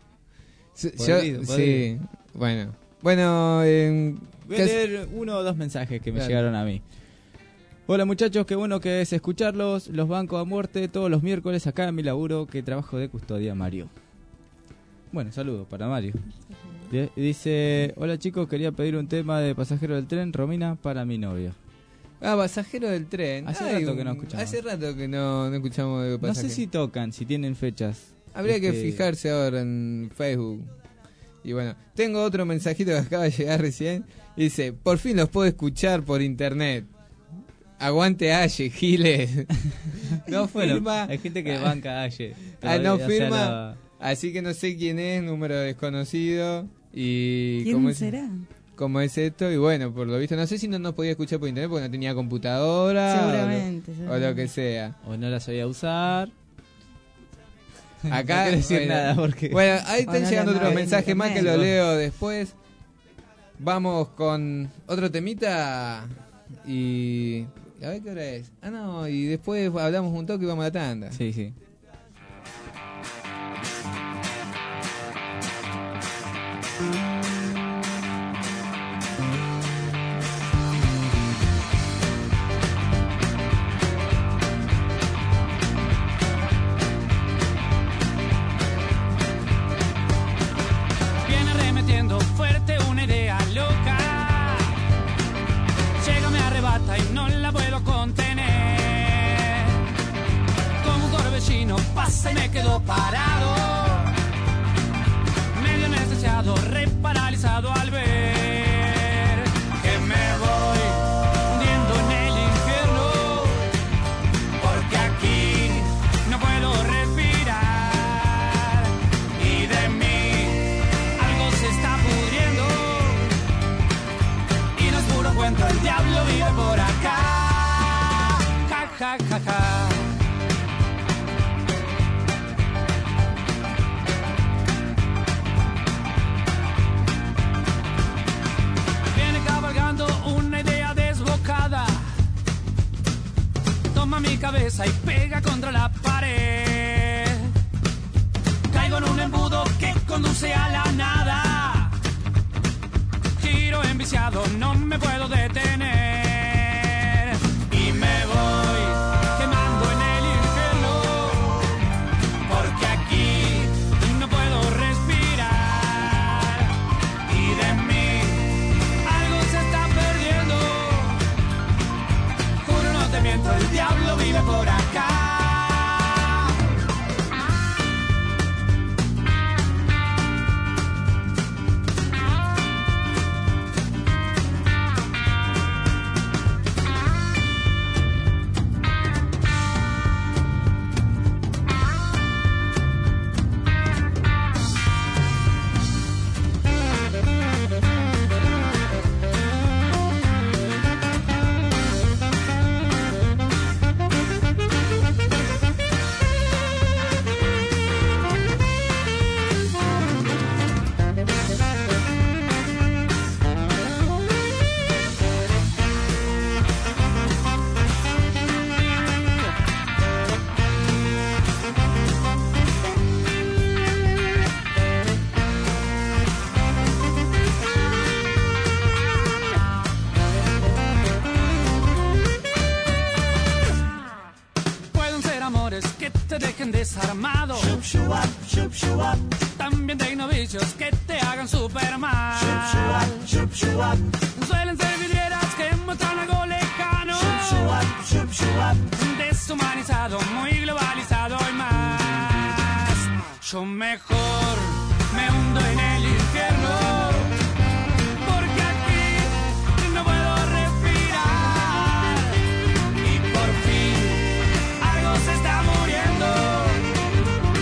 Sí, bueno. Voy a leer 1 o 2 mensajes que me llegaron a mí. Hola muchachos, qué bueno que es escucharlos. Los banco a muerte todos los miércoles acá en mi laburo, que trabajo de custodia, Mario. Bueno, saludos para Mario. Dice, hola chicos, quería pedir un tema de Pasajero del Tren, Romina, para mi novia. Pasajero del Tren. Hace rato que no escuchamos. Hace rato que no escuchamos de Pasajero. No sé si tocan, si tienen fechas. Habría que fijarse ahora en Facebook. Y bueno, tengo otro mensajito que acaba de llegar recién. Dice, por fin los puedo escuchar por internet. Aguante Aye, Giles. No firma. Hay gente que banca Aye. No firma. Así que no sé quién es, número desconocido. Y ¿quién será? ¿Cómo es esto? Y bueno, por lo visto, no sé si no nos podía escuchar por internet porque no tenía computadora. Seguramente. O lo que sea. O no la sabía usar. Acá no quiero decir nada porque... Bueno, ahí están llegando otros mensajes más que lo leo después. Vamos con otro temita y... A ver qué hora es. Y después hablamos un toque y vamos a la tanda. Sí, sí. Viene remetiendo fuerte una idea loca. Llega, me arrebata y no la puedo contener. Como un torbellino pasa y me quedo parado, medio anestesiado, reparalizado al ver que me voy hundiendo en el infierno, porque aquí no puedo respirar y de mí algo se está pudriendo y no es puro cuento, el diablo vive por acá. Ja, ja, ja, ja. Una idea desbocada toma mi cabeza y pega contra la pared. Caigo en un embudo que conduce a la nada. Giro enviciado, no me puedo detener y me voy quemando en el infierno, porque aquí no puedo respirar y de mí el diablo vive por acá. Que te dejen desarmado. También tecnovicios que te hagan Superman. Suelen ser vidrieras que muestran algo lejano, deshumanizado, muy globalizado y más. Yo mejor me hundo en el infierno, porque aquí no puedo respirar y por fin algo se está muriendo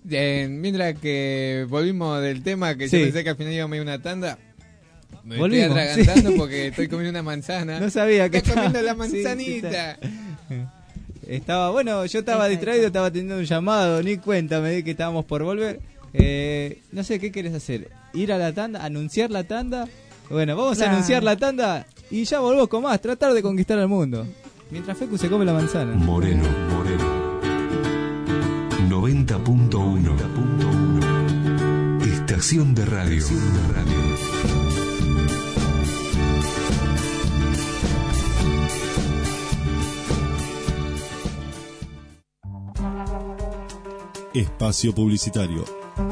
Mientras que volvimos del tema, que Sí. yo pensé que al final íbamos a ir a una tanda, me Volvimos, estoy atragantando sí. porque estoy comiendo una manzana. No sabía que Está comiendo la Sí, manzanita. Yo estaba distraído, estaba teniendo un llamado, ni cuenta me di que estábamos por volver. No sé, ¿qué querés hacer? ¿Ir a la tanda? ¿Anunciar la tanda? Bueno, vamos Claro. a anunciar la tanda y ya volvemos con más, tratar de conquistar al mundo. Mientras Fecu se come la manzana. Moreno. 90.1. Estación de radio. Espacio publicitario.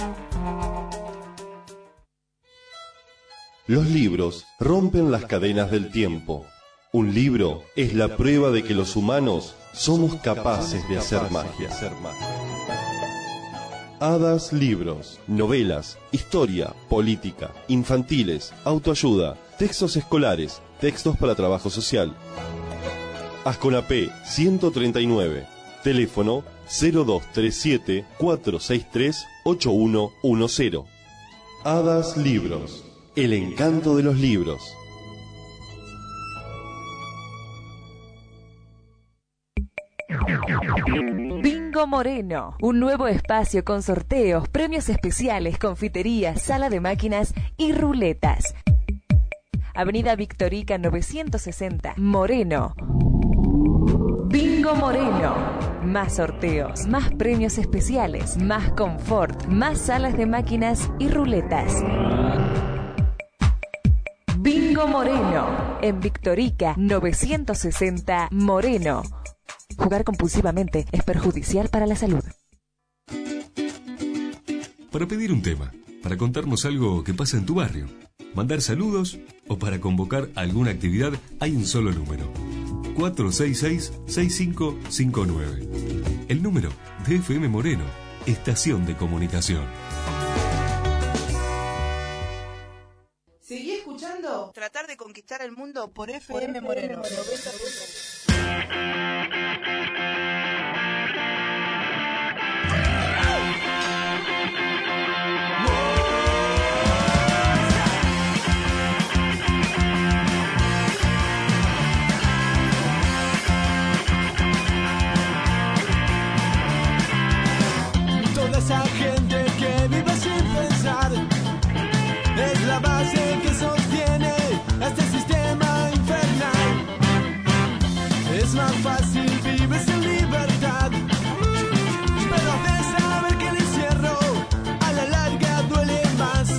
Los libros rompen las cadenas del tiempo. Un libro es la prueba de que los humanos somos capaces de hacer magia. Hadas Libros, novelas, historia, política, infantiles, autoayuda, textos escolares, textos para trabajo social. Asconapé 139, teléfono 0237-463-8110. Hadas Libros, el encanto de los libros. Bingo Moreno, un nuevo espacio con sorteos, premios especiales, confiterías, sala de máquinas y ruletas. Avenida Victorica 960, Moreno. Bingo Moreno. Más sorteos, más premios especiales, más confort, más salas de máquinas y ruletas. Bingo Moreno, en Victorica 960, Moreno. Jugar compulsivamente es perjudicial para la salud. Para pedir un tema, para contarnos algo que pasa en tu barrio, mandar saludos o para convocar alguna actividad, hay un solo número: 466-6559. El número de FM Moreno, Estación de Comunicación. Seguí escuchando Tratar de conquistar el mundo por FM Moreno. Toda esa gente que vive sin pensar es la base que sostiene este sistema infernal. Es más fácil vivir sin libertad, pero de saber que el encierro a la larga duele más.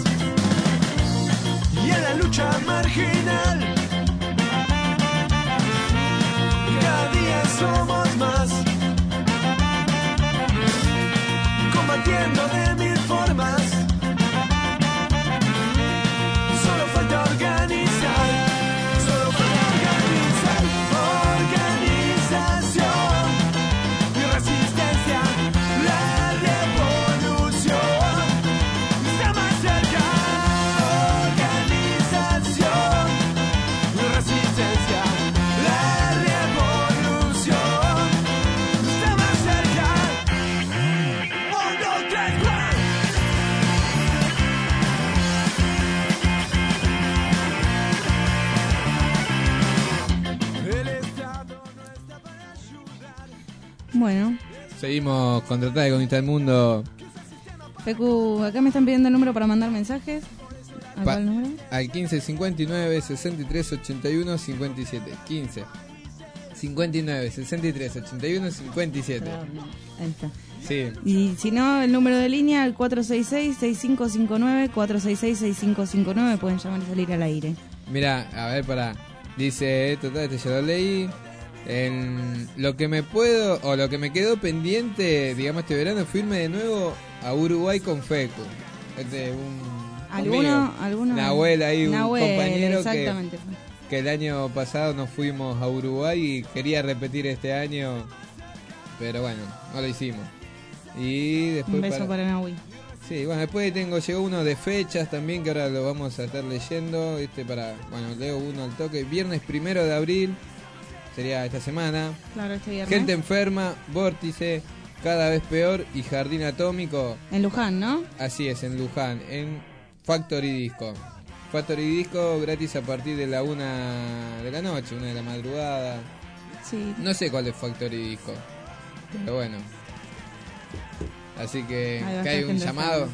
Y en la lucha marginal cada día somos más, combatiendo de mil formas. Solo falta organizar, solo falta organizar. Organización y resistencia, la revolución está más cerca. Organización y resistencia, la revolución está más cerca. 1, 2, 3, 4. Bueno, Seguimos con Tratar de conquistar el mundo. Pecu, acá me están pidiendo el número para mandar mensajes. ¿A Pa- cuál número? Al 15 59 63 81 57. 15 59 63 81 57. Ahí está. Sí. Y si no, el número de línea, el 466-6559, 466-6559, pueden llamar y salir al aire. Mira, a ver, dice, total, este ya lo leí. En lo que me puedo, o lo que me quedó pendiente, digamos, este verano, fue irme de nuevo a Uruguay con Fecu. ¿Alguno? Nahuel ahí, Nahuel, un compañero exactamente. que el año pasado nos fuimos a Uruguay y quería repetir este año, pero bueno, no lo hicimos. Y después Un beso para Nahui. Sí, bueno, después llegó uno de fechas también, que ahora lo vamos a estar leyendo. Leo uno al toque. Viernes 1 de abril, sería esta semana. Claro, este viernes. Gente enferma, vórtice, cada vez peor y Jardín Atómico. En Luján, ¿no? Así es, en Luján, en Factory Disco. Factory Disco gratis a partir de la 1 de la noche, 1 de la madrugada. Sí. No sé cuál es Factory Disco, pero bueno. Así que hay un llamado.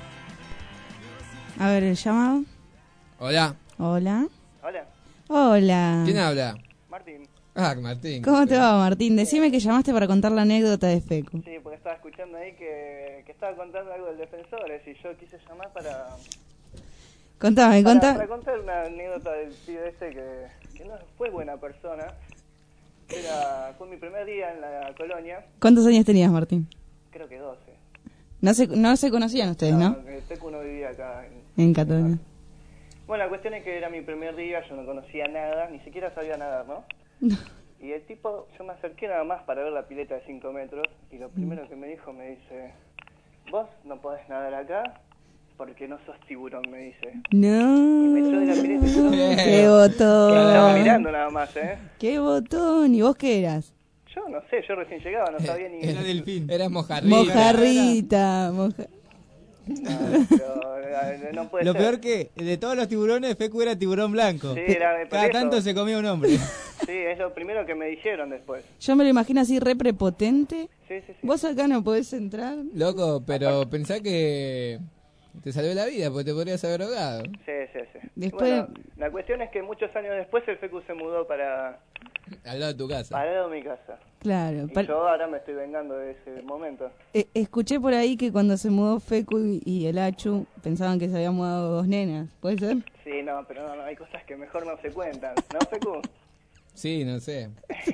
A ver, el llamado. Hola. Hola. Hola. Hola. ¿Quién habla? Martín. Ah, Martín. ¿Cómo te va, Martín? Decime que llamaste para contar la anécdota de Fecu. Sí, porque estaba escuchando ahí que estaba contando algo del Defensores y yo quise llamar para Contame. contar una anécdota del pibe ese que no fue buena persona. Fue mi primer día en la colonia. ¿Cuántos años tenías, Martín? Creo que 12. No se conocían ustedes, ¿no? El Fecu no vivía acá. En Catonia. Bueno, la cuestión es que era mi primer día, yo no conocía nada, ni siquiera sabía nadar, ¿no? Y el tipo, yo me acerqué nada más para ver la pileta de 5 metros y lo primero que me dijo, me dice, vos no podés nadar acá porque no sos tiburón, me dice. No. Y me echó de la pileta y yo, ¡Qué botón! Que estaba mirando nada más, ¡Qué botón! ¿Y vos qué eras? Yo no sé, yo recién llegaba, no sabía ni... Era delfín. Era mojarrita. Mojarrita. No puede Lo ser. peor que de todos los tiburones, Fecu era tiburón blanco. Sí, era por Cada eso. tanto se comía un hombre. Sí, es lo primero que me dijeron después. Yo me lo imagino así re prepotente. Sí. Vos acá no podés entrar. Loco, pero pensá que te salvó la vida porque te podrías haber ahogado. Sí. Después... Bueno, la cuestión es que muchos años después el Fecu se mudó para... Al lado de tu casa. Al lado de mi casa. Claro. Y yo ahora me estoy vengando de ese momento. Escuché por ahí que cuando se mudó Fecu y el Achu pensaban que se habían mudado 2 nenas. ¿Puede ser? Sí, no, pero no, hay cosas que mejor no se cuentan. ¿No, Fecu? Sí, no sé.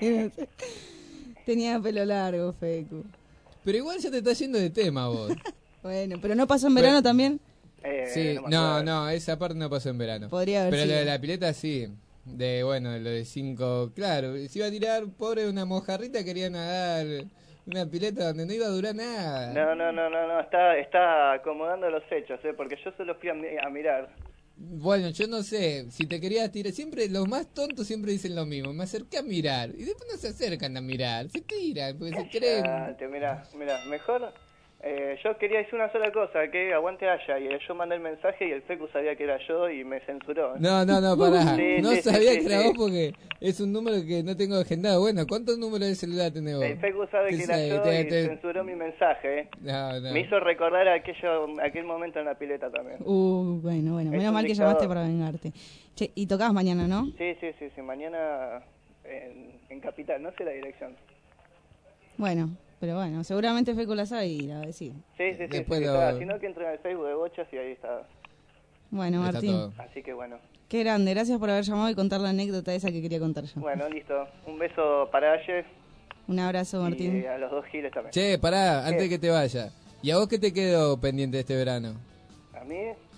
Tenía pelo largo, Fecu. Pero igual ya te estás yendo de tema vos. Bueno, pero ¿no pasó en verano también? Sí, no, esa parte no pasó en verano. Podría haber Pero sido. lo de la pileta sí. Lo de 5, claro. Se iba a tirar, pobre, una mojarrita, quería nadar una pileta donde no iba a durar nada. No, está acomodando los hechos, porque yo solo fui a mirar. Bueno, yo no sé, si te querías tirar, siempre los más tontos siempre dicen lo mismo, me acerqué a mirar, y después no se acercan a mirar, se tiran, porque se creen... Mirá, mejor... yo quería decir una sola cosa, que aguante Aya, y yo mandé el mensaje y el Fecu sabía que era yo y me censuró. No, pará, Sí, no sí, sabía sí, que era sí. vos porque es un número que no tengo agendado. Bueno, ¿cuántos números de celular tenés vos? El Fecu sabe que era yo y censuró mi mensaje. No. Me hizo recordar aquel momento en la pileta también. Bueno, menos mal que llamaste para vengarte. Che, y tocabas mañana, ¿no? Sí, mañana en Capital, no sé la dirección. Bueno, pero bueno, seguramente Fecu la sabe y la va a decir. Sí, Después está. Si no, que entre en el Facebook de Bochas y ahí está. Bueno, Martín, Así que bueno. qué grande, gracias por haber llamado y contar la anécdota esa que quería contar yo. Bueno, listo. Un beso para Aye. Un abrazo, Martín. Y a los 2 giles también. Che, pará, antes de que te vaya. ¿Y a vos qué te quedó pendiente este verano? A mí,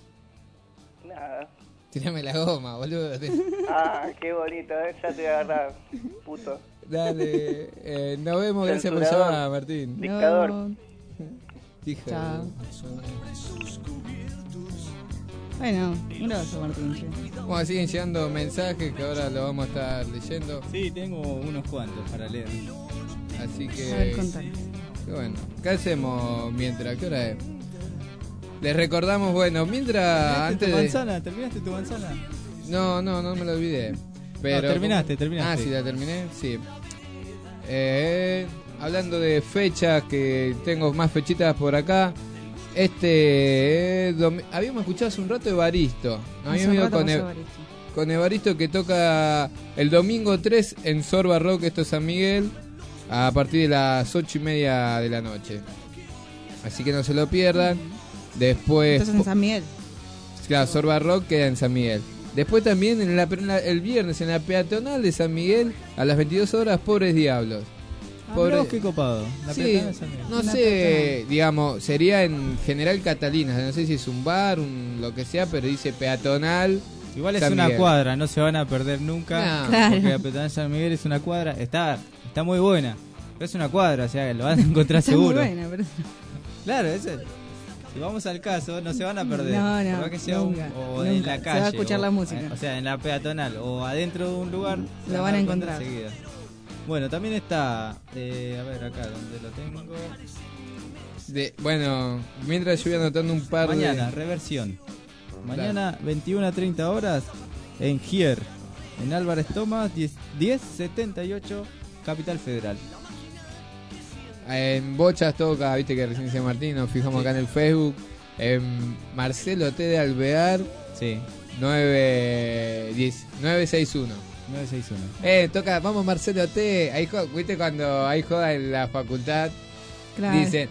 nada. Tirame la goma, boludo. Ah, qué bonito, ya te voy a agarrar, puto. Dale, nos vemos, gracias por Censurador. llamar, Martín. Dictador. Hija Chao. de- Bueno, un abrazo, Martín. che. Bueno, siguen llegando mensajes que ahora lo vamos a estar leyendo. Sí, tengo unos cuantos para leer. Así que... A ver, contame. que bueno, ¿qué hacemos mientras? ¿Qué hora es? Les recordamos, bueno, mientras... Antes de... ¿Terminaste tu manzana? No me lo olvidé. Pero terminaste. Ah, sí, la terminé, sí. Hablando de fechas, que tengo más fechitas por acá. Habíamos escuchado hace un rato Evaristo. Nos Hace habíamos un ido rato con, pasó Evaristo. con Evaristo, que toca el domingo 3 en Sorba Rock, esto es San Miguel, a partir de las 8:30 de la noche. Así que no se lo pierdan. Después... Entonces en San Miguel. Claro, Sorba Rock queda en San Miguel. Después también el viernes en la peatonal de San Miguel a las 22 horas, Pobres Diablos. Mirá vos, qué copado. La Sí, peatonal de San Miguel. no Una sé, peatonal. digamos, sería en General Catalina, no sé si es un bar, lo que sea, pero dice peatonal. Igual es San una Miguel. cuadra, no se van a perder nunca. No. Claro. Porque la peatonal de San Miguel es una cuadra. Está muy buena. Pero es una cuadra, o sea, lo van a encontrar Está muy seguro. buena, pero... Claro, si vamos al caso, no se van a perder. No, Capaz que sea nunca, o en nunca. la Se calle. va a escuchar la música. O sea, en la peatonal o adentro de un lugar. Lo van a encontrar. enseguida. Bueno, también está, a ver acá, donde lo tengo. Bueno, mientras yo voy anotando un par Mañana, reversión. Mañana, 21 a 30 horas, en Here, en Álvarez Thomas, 1078, Capital Federal. En Bochas toca, viste que recién decía Martín, nos fijamos acá en el Facebook. En Marcelo T. de Alvear, 961. Toca, vamos Marcelo T. Ahí, viste cuando hay joda en la facultad, dicen,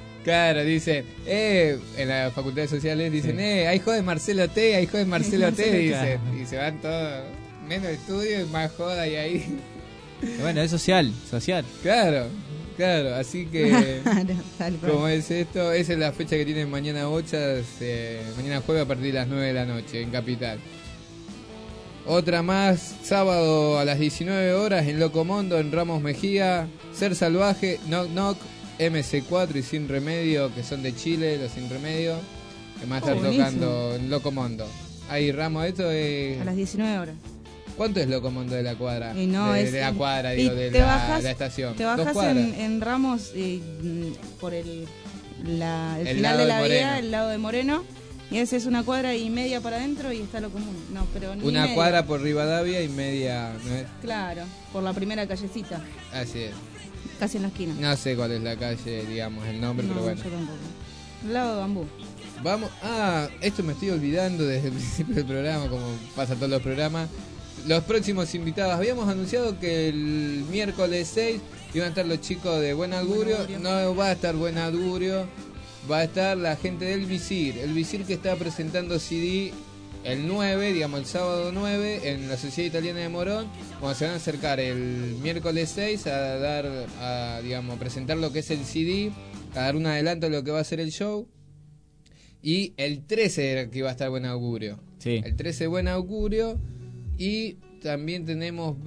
en las facultades sociales dicen, hay joda de Marcelo T, hay joda de Marcelo T, dicen, y se van todos, menos estudio y más joda y ahí. Bueno, es social. Claro, así que como es esto, esa es la fecha que tienen mañana Bochas, mañana jueves a partir de las 9 de la noche en Capital. Otra más, sábado a las 19 horas en Locomondo, en Ramos Mejía, Ser Salvaje, Knock Knock, MC4 y Sin Remedio, que son de Chile, los Sin Remedio, que más están tocando en Locomondo. Ahí Ramos, esto es... A las 19 horas. ¿Cuánto es Locomondo de la cuadra? No, de la cuadra, digo, de la estación. Te bajas en Ramos por el final de la vía, el lado de Moreno, y ese es 1 cuadra y media para adentro y está Locomondo. No, pero ni 1 cuadra por Rivadavia y media, ¿no es? Claro, por la primera callecita. Así es. Casi en la esquina. No sé cuál es la calle, digamos, el nombre, pero bueno. Yo tampoco. Al lado de Bambú. Vamos, esto me estoy olvidando desde el principio del programa, como pasa todos los programas. Los próximos invitados, habíamos anunciado que el miércoles 6 iban a estar los chicos de Buen Augurio. No va a estar Buen Augurio, va a estar la gente del Visir. El Visir que está presentando CD el 9, digamos el sábado 9, en la Sociedad Italiana de Morón. Bueno, se van a acercar el miércoles 6 a presentar lo que es el CD, a dar un adelanto de lo que va a ser el show. Y el 13 era que iba a estar Buen Augurio. El 13 Buen Augurio. Y también tenemos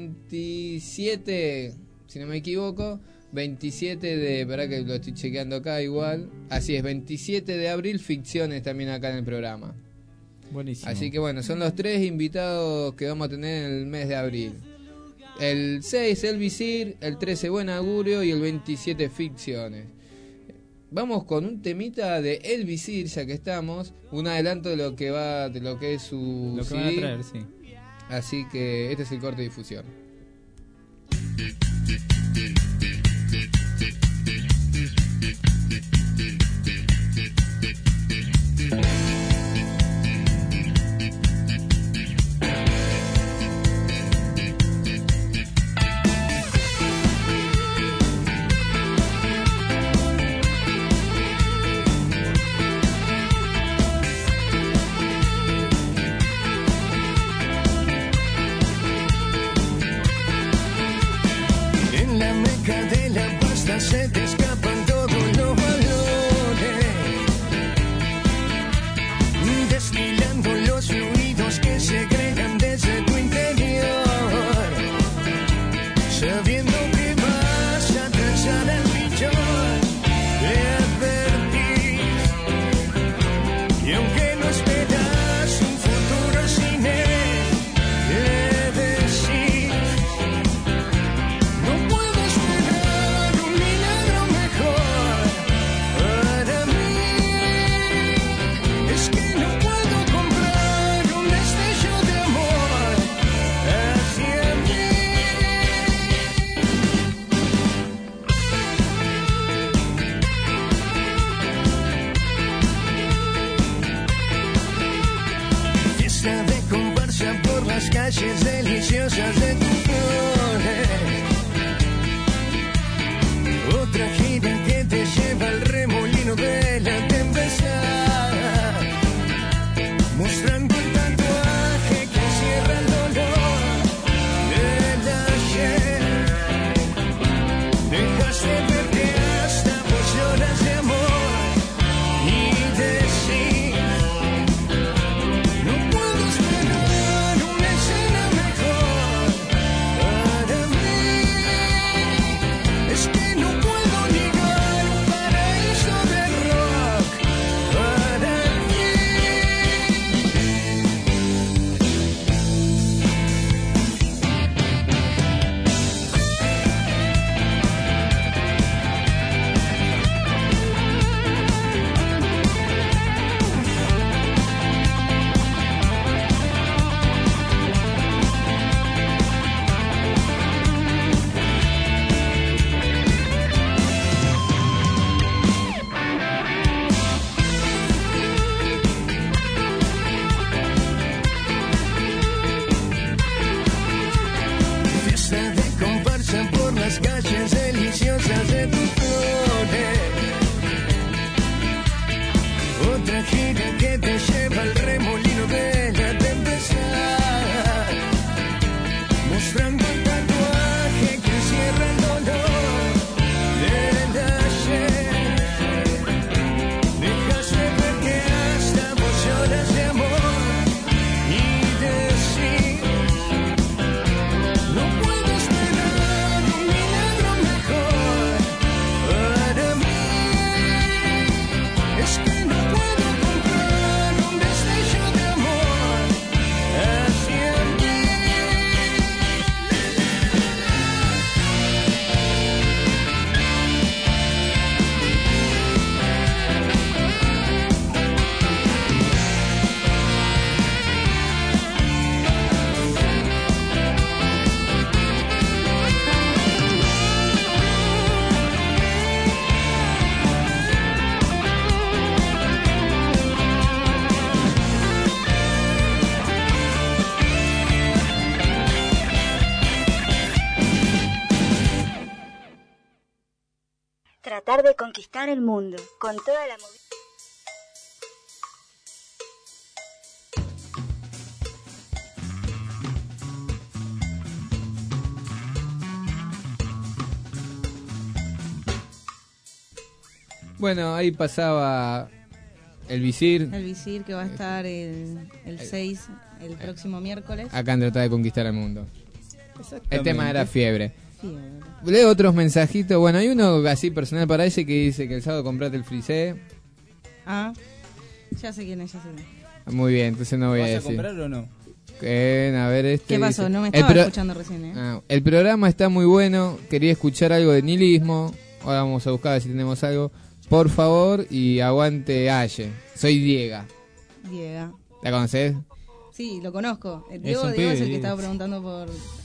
27, si no me equivoco, 27 de... Esperá que lo estoy chequeando acá igual. Así es, 27 de abril, Ficciones también acá en el programa. Buenísimo. Así que bueno, son los 3 invitados que vamos a tener en el mes de abril. El 6, El Visir, el 13, Buen Augurio y el 27, Ficciones. Vamos con un temita de El Visir, ya que estamos. Un adelanto de lo que es su lo que CD. van a traer, sí. Así que este es el corte de difusión. De la pasta se te escapan todos los valores, destilando los fluidos que segregan desde tu interior, sabiendo que vas a trazar el millón, te advertís, y aunque no esperas un futuro sin él, le decís, no puedo esperar un milagro mejor para mí, es que no puedo comprar un destello de amor hacia mí. Fiesta de comparsa por las calles deliciosas de tu flores, otra gira que te lleva al remolino de la tempestad, mostrando el tatuaje que cierra el dolor del ayer. Dejaste ver que hasta vos lloras de amor y decís, no puedo esperar una escena mejor tratar de conquistar el mundo con toda la movida. Bueno, ahí pasaba el Visir. El Visir que va a estar el 6, el próximo miércoles. Acá en Tratar de Conquistar el Mundo. El tema era fiebre. Leo otros mensajitos. Bueno, hay uno así personal para ella que dice que el sábado compraste el frisé. Ah, ya sé quién es, ya sé quién es. Muy bien, entonces no voy a decir. ¿Vas a comprar o no? A ver, ¿Qué pasó? No me estaba escuchando recién, ¿eh? El programa está muy bueno. Quería escuchar algo de nihilismo. Ahora vamos a buscar a ver si tenemos algo. Por favor, y aguante Aye. Soy Diega. Diega. ¿La conocés? Sí, lo conozco. Diego es el que estaba preguntando por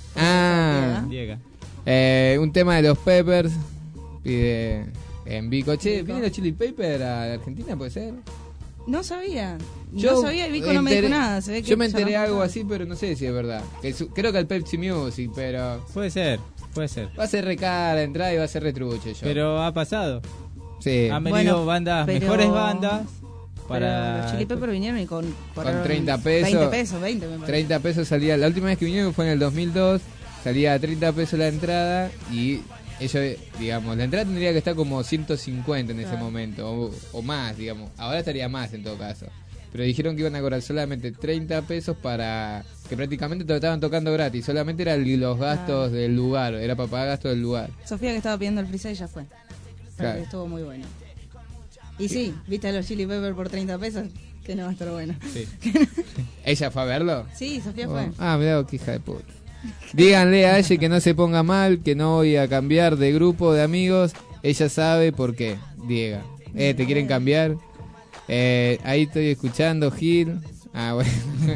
Diega. Un tema de los Peppers. Pide en Vico. Che, ¿vienen los Chili Peppers a Argentina, puede ser? No sabía. No sabía y Vico no me dijo nada. Se ve que yo me enteré algo así, pero no sé si es verdad. Creo que el Pepsi Music, pero... Puede ser. Va a ser re cara la entrada y va a ser retruche yo. Pero ha pasado. Sí. Han venido mejores bandas. Para los Chili Peppers vinieron y con 30 pesos. 20 pesos, 20 me parece. 30 pesos salía. La última vez que vinieron fue en el 2002. Salía a 30 pesos la entrada. Y ellos, digamos, la entrada tendría que estar como 150 en ese momento. O más, digamos. Ahora estaría más en todo caso. Pero dijeron que iban a cobrar solamente 30 pesos para... Que prácticamente te lo estaban tocando gratis. Solamente eran los gastos del lugar. Era para pagar gastos del lugar. Sofía que estaba pidiendo el frisé ya fue. Claro. Estuvo muy bueno. Y sí, viste a los Chili Peppers por 30 pesos, que no va a estar bueno. Sí. ¿Ella fue a verlo? Sí, Sofía fue. Mirá, qué hija de puta. Díganle a ella que no se ponga mal, que no voy a cambiar de grupo de amigos. Ella sabe por qué. Diega. ¿Te quieren cambiar? Ahí estoy escuchando, Gil. Bueno.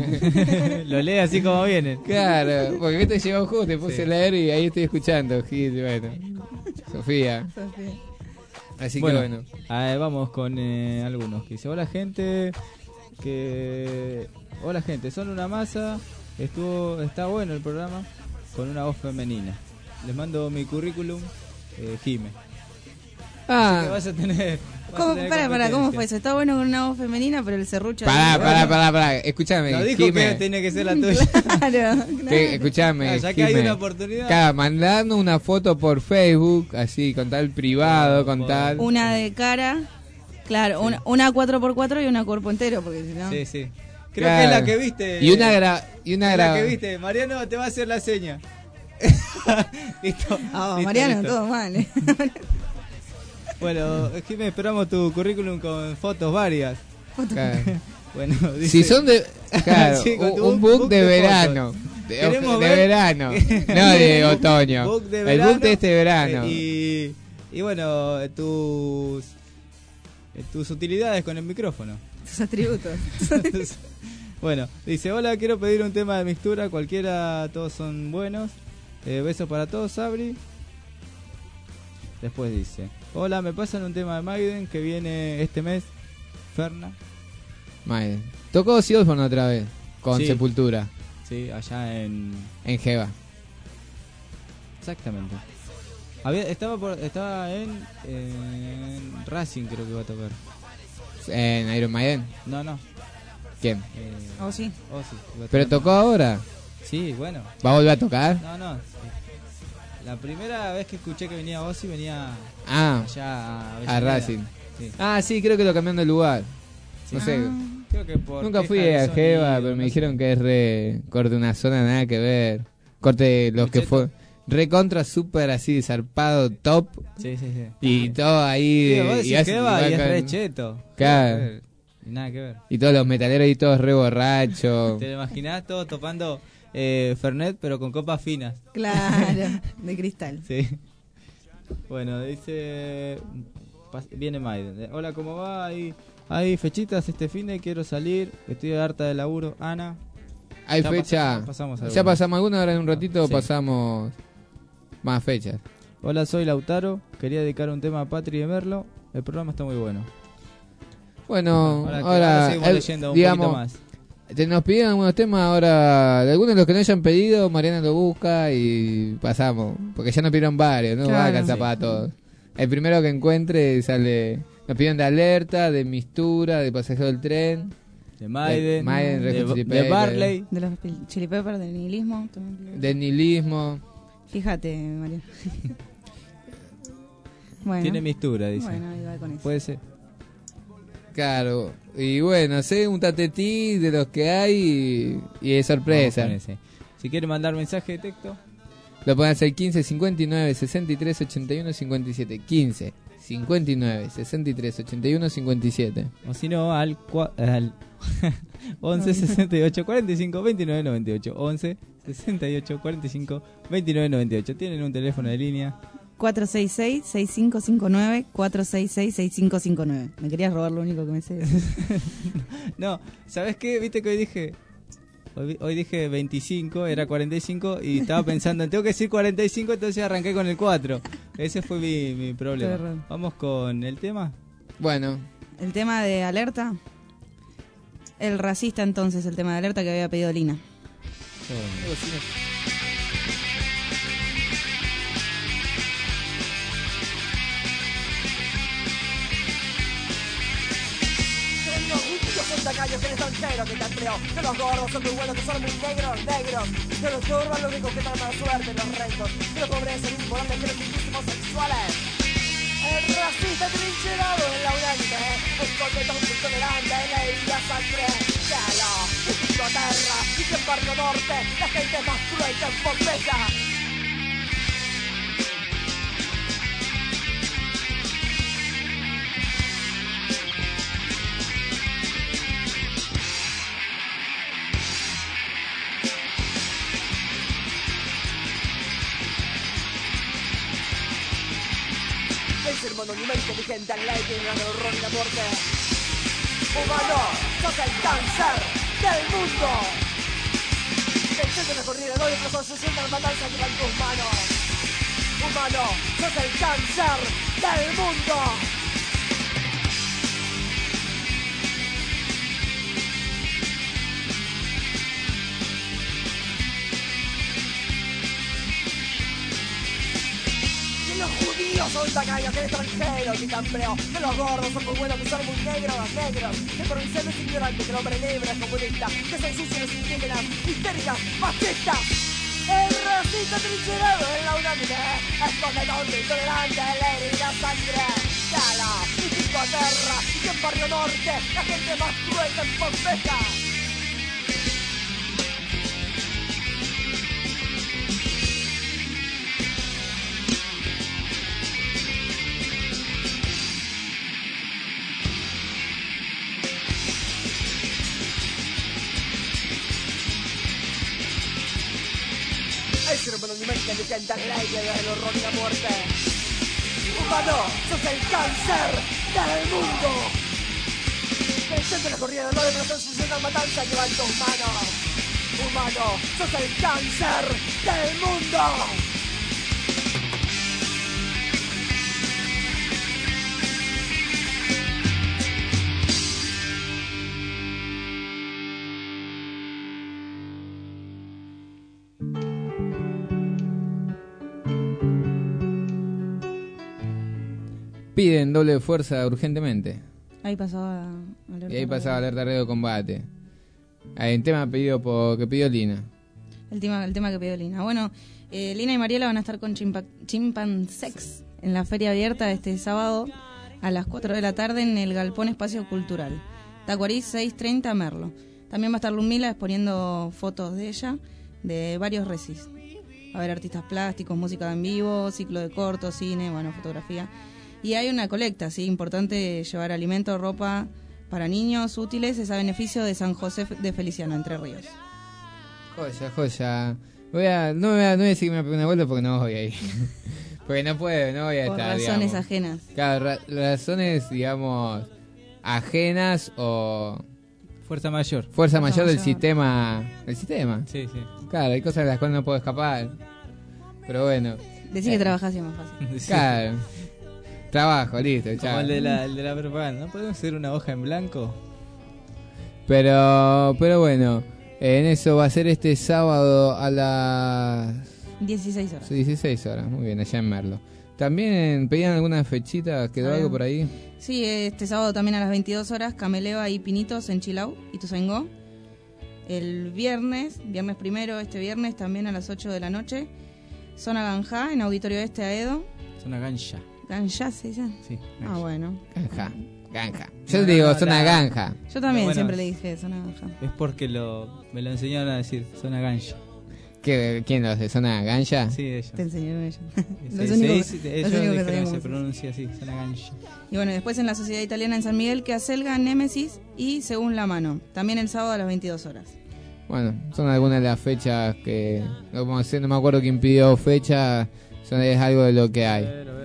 Lo lee así como viene. Claro, porque te llevó justo, te puse a leer y ahí estoy escuchando, Gil. Bueno. Sofía. Así que bueno. Vamos con algunos que dice: hola gente, son una masa. Está bueno el programa con una voz femenina. Les mando mi currículum, Jime. Así que vas a tener. ¿Cómo fue eso? Está bueno con una voz femenina, pero el serrucho... Pará, escúchame. No dijo que tiene que ser la tuya. Claro. Escúchame, ya que hay una oportunidad. Claro, mandando una foto por Facebook, así, con tal privado, con tal... Una de cara, claro, sí. una 4x4 y una cuerpo entero, porque si no... Sí. Creo que es la que viste. Y una la que viste. Mariano te va a hacer la seña. Listo. Mariano, todo mal, Bueno, Jimé, esperamos tu currículum con fotos varias. Claro. Bueno, dice, si son de... Claro, sí, un book de verano. De verano. No de otoño. El book de este verano. Y bueno, tus utilidades con el micrófono. Tus atributos. Bueno, dice: hola, quiero pedir un tema de mixtura. Cualquiera, todos son buenos. Besos para todos, Sabri. Después dice: hola, me pasan un tema de Maiden que viene este mes. Ferna. Maiden. Tocó Ozzy Osbourne otra vez con Sepultura. Sí, allá en Jeva. Exactamente. Estaba en Racing, creo que iba a tocar. ¿En Iron Maiden? No. ¿Quién? Ozzy. ¿Pero tocó ahora? Sí, bueno. ¿Va a volver a tocar? No. La primera vez que escuché que venía Ozzy venía allá a Racing. Sí. Sí, creo que lo cambiaron de lugar. Sí. No sé. Creo que nunca fui a Jeva, pero me dijeron que es corte una zona nada que ver. Corte los que fue recontra súper así zarpado top. Sí. Y todo ahí y es re cheto. Claro. Nada que ver. Y todos los metaleros ahí todos re borrachos. ¿Te lo imaginás todos topando Fernet pero con copas finas? Claro, de cristal. Sí. Bueno, dice viene Maiden. Hola, ¿cómo va? Hay fechitas este fin de quiero salir. Estoy harta de laburo. Ana. Hay fecha. Ya pasamos alguna, ahora en un ratito pasamos más fechas. Hola, soy Lautaro. Quería dedicar un tema a Patri de Merlo. El programa está muy bueno. Bueno, ahora seguimos leyendo un digamos, poquito más. Nos piden algunos temas ahora. De algunos de los que no hayan pedido, Mariana lo busca y pasamos. Porque ya nos pidieron varios, no va a alcanzar para todos. El primero que encuentre sale. Nos pidieron de Alerta, de Mistura, de Pasajero del Tren. De Maiden, de Barley. De los Chili Peppers, del nihilismo. Del nihilismo. Fíjate, María. Bueno. Tiene Mistura, dice. Bueno, ahí va con eso. Puede ser. Claro. Y bueno, sé un tatetí de los que hay y es sorpresa. Si quiere mandar mensaje de texto, lo pueden hacer 15 59 63 81 57. 15 59 63 81 57. O si no, al 11 68 45 29 98. 11 68 45 29 98. Tienen un teléfono de línea. 466-6559, 466-6559. Me querías robar lo único que me sé. No, ¿sabes qué? Viste que hoy dije 25, era 45 y estaba pensando, tengo que decir 45, entonces arranqué con el 4. Ese fue mi problema. Perdón. Vamos con el tema. Bueno. El tema de Alerta. El racista entonces, el tema de Alerta que había pedido Lina. Tacaños del extranjero que te empleó, que los gordos son muy buenos, que son muy negros, que los turban los ricos que traen mala suerte, los rentos, que los pobres son importantes, que los riquísimos sexuales. El racista trincherado en la unánime, el coquetón intolerante, ley y la sangre, cielo, y pico a terra, y que en Barrio Norte, la gente más cruel que en Pompeya. Es el monumento vigente al ley que gana el horror y la muerte. Humano, sos el cáncer del mundo. El centro de corrida de hoy, los asesinos matanza llevan tus manos. Humano, sos el cáncer del mundo. Los judíos son tacaños, que el extranjero que campeó, que los gordos son muy buenos, que son muy negros, que provincianos ignorantes, que el hombre libre es comunista, que son sucios indígenas, histéricas, fascistas. El racista trincherado en la unánime, escondedor intolerante, ley y la sangre, cala, y pico a terra, y que en Barrio Norte, la gente más cruel que en Pompeya. Es un monumento vigente al ley del horror y la muerte. Humano, sos el cáncer del mundo. El centro de la corrida de dolores, pero sos una matanza lleva en tus manos. Humano, sos el cáncer del mundo. Piden doble fuerza urgentemente. Ahí pasaba Alerta. Y ahí pasaba Alerta Radio Combate. Hay un tema que pidió Lina. El tema que pidió Lina. Bueno, Lina y Mariela van a estar con Chimpansex en la feria abierta este sábado a las 4 de la tarde en el Galpón Espacio Cultural. Tacuarí 630 Merlo. También va a estar Lumila exponiendo fotos de ella de varios recis. Va a haber artistas plásticos, música en vivo, ciclo de corto, cine, bueno, fotografía. Y hay una colecta, sí, importante llevar alimento, ropa para niños útiles, es a beneficio de San José de Feliciano, Entre Ríos. Joya. No voy a decir que me pegue una vuelta porque no voy a ir. Porque no voy a estar. Por razones ajenas. Claro, razones, digamos, ajenas o... Fuerza mayor del sistema. ¿El sistema? Sí. Claro, hay cosas de las cuales no puedo escapar. Pero bueno. Decir que trabajás es más fácil. Claro. Trabajo, listo, chao. Como el de la propaganda, ¿no podemos hacer una hoja en blanco? Pero bueno, en eso va a ser este sábado a las 16 horas. 16 horas, muy bien, allá en Merlo. También pedían algunas fechitas, ¿quedó algo por ahí? Sí, este sábado también a las 22 horas, Cameleva y Pinitos en Chilau, Ituzaingó. El viernes primero, este viernes también a las 8 de la noche, Zona Ganja, en Auditorio Este Aedo. Zona Ganja. ¿Ganja se dice? Sí. Ah, bueno. Ganja. Yo digo zona Ganja. Yo también siempre le dije zona Ganja. Es porque me lo enseñaron a decir, zona Ganja. ¿Quién lo hace? ¿Zona Ganja? Sí, ellos. Te enseñaron ellos. Se pronuncia así, zona Ganja. Y bueno, después en la Sociedad Italiana en San Miguel, que acelga, Némesis y Según la Mano. También el sábado a las 22 horas. Bueno, son algunas de las fechas que, no me acuerdo quién pidió fecha, es algo de lo que hay.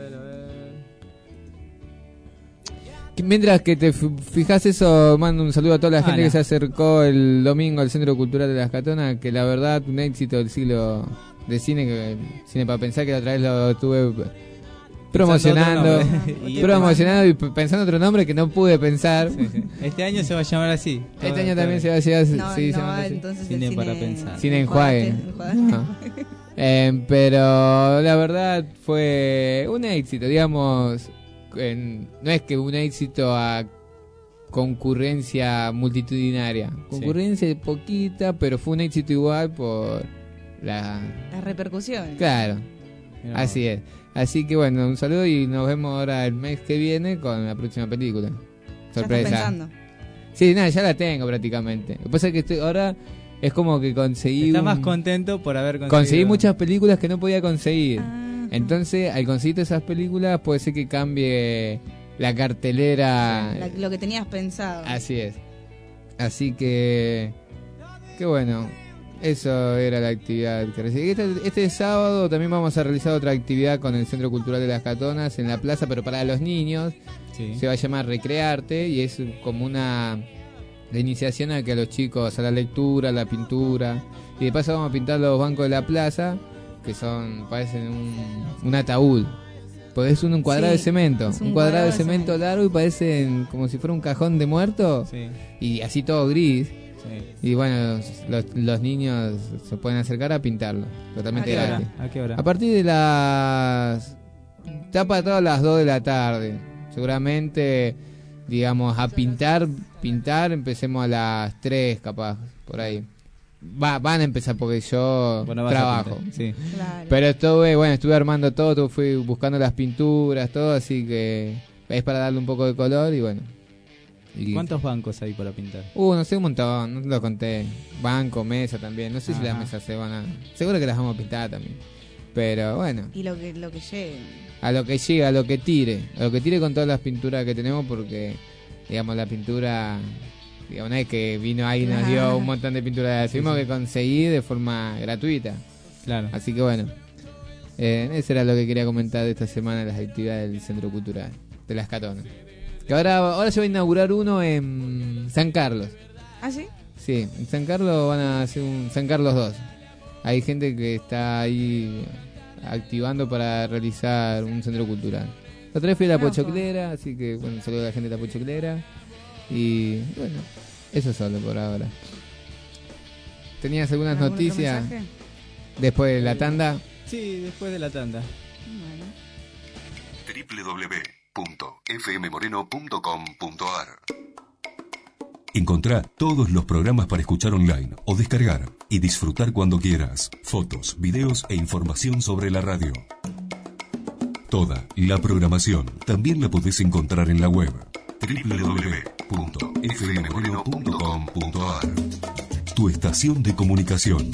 Mientras que te fijas eso, mando un saludo a toda la gente que se acercó el domingo al Centro Cultural de Las Catonas, que la verdad un éxito del siglo de cine, que Cine para Pensar, que la otra vez lo estuve promocionando y pensando otro nombre que no pude pensar. Sí. Este año se va a llamar así. Este año también se va a llamar así. Cine para Pensar. Cine enjuague. No. Pero la verdad fue un éxito, digamos. No es que un éxito a concurrencia multitudinaria. Concurrencia poquita, pero fue un éxito igual por la repercusión. Claro, así es. Así que bueno, un saludo y nos vemos ahora el mes que viene con la próxima película. Sorpresa. ¿Ya estás pensando? Sí, ya la tengo prácticamente. Lo que pasa es que ahora es como que conseguí... Está más contento por haber conseguido. Conseguí muchas películas que no podía conseguir. Entonces, al conseguir esas películas, puede ser que cambie la cartelera. Lo que tenías pensado. Así es. Así que... Qué bueno. Eso era la actividad que recibí. Este sábado también vamos a realizar otra actividad con el Centro Cultural de Las Catonas en la plaza, pero para los niños. Sí. Se va a llamar Recrearte y es como una iniciación a que a los chicos a la lectura, a la pintura. Y de paso vamos a pintar los bancos de la plaza, que parecen un ataúd. Pues es un cuadrado de cemento. Un cuadrado de cemento largo y parecen como si fuera un cajón de muerto. Sí. Y así todo gris. Sí. Y bueno, los niños se pueden acercar a pintarlo. Totalmente gratis. ¿A qué hora? A partir de está para todas las 2 de la tarde. Seguramente, digamos, a pintar, empecemos a las 3 capaz, por ahí. Van a empezar porque yo trabajo. Sí. Claro. Pero estuve armando todo, fui buscando las pinturas, todo, así que es para darle un poco de color y bueno. ¿Cuántos bancos hay para pintar? No sé, un montón, no lo conté. Banco, mesa también, no sé si las mesas se van a... Seguro que las vamos a pintar también. Pero bueno. Y lo que llegue. A lo que llegue, a lo que tire con todas las pinturas que tenemos, porque digamos la pintura... Una vez que vino ahí nos dio un montón de pinturas, tuvimos que conseguir de forma gratuita. Claro. Así que bueno, eso era lo que quería comentar de esta semana, las actividades del Centro Cultural de Las Catonas. Que ahora se va a inaugurar uno en San Carlos. ¿Ah, sí? Sí, en San Carlos van a hacer un San Carlos 2. Hay gente que está ahí activando para realizar un centro cultural. La otra vez fui a la Pochoclera, así que bueno, saludo a la gente de la Pochoclera. Y bueno, eso es solo por ahora. ¿Tenías algunas noticias después de la tanda? Sí, después de la tanda. www.fmmoreno.com.ar Encontrá todos los programas para escuchar online o descargar y disfrutar cuando quieras. Fotos, videos e información sobre la radio. Toda la programación también la podés encontrar en la web www.fmmoreno.com.ar Tu estación de comunicación.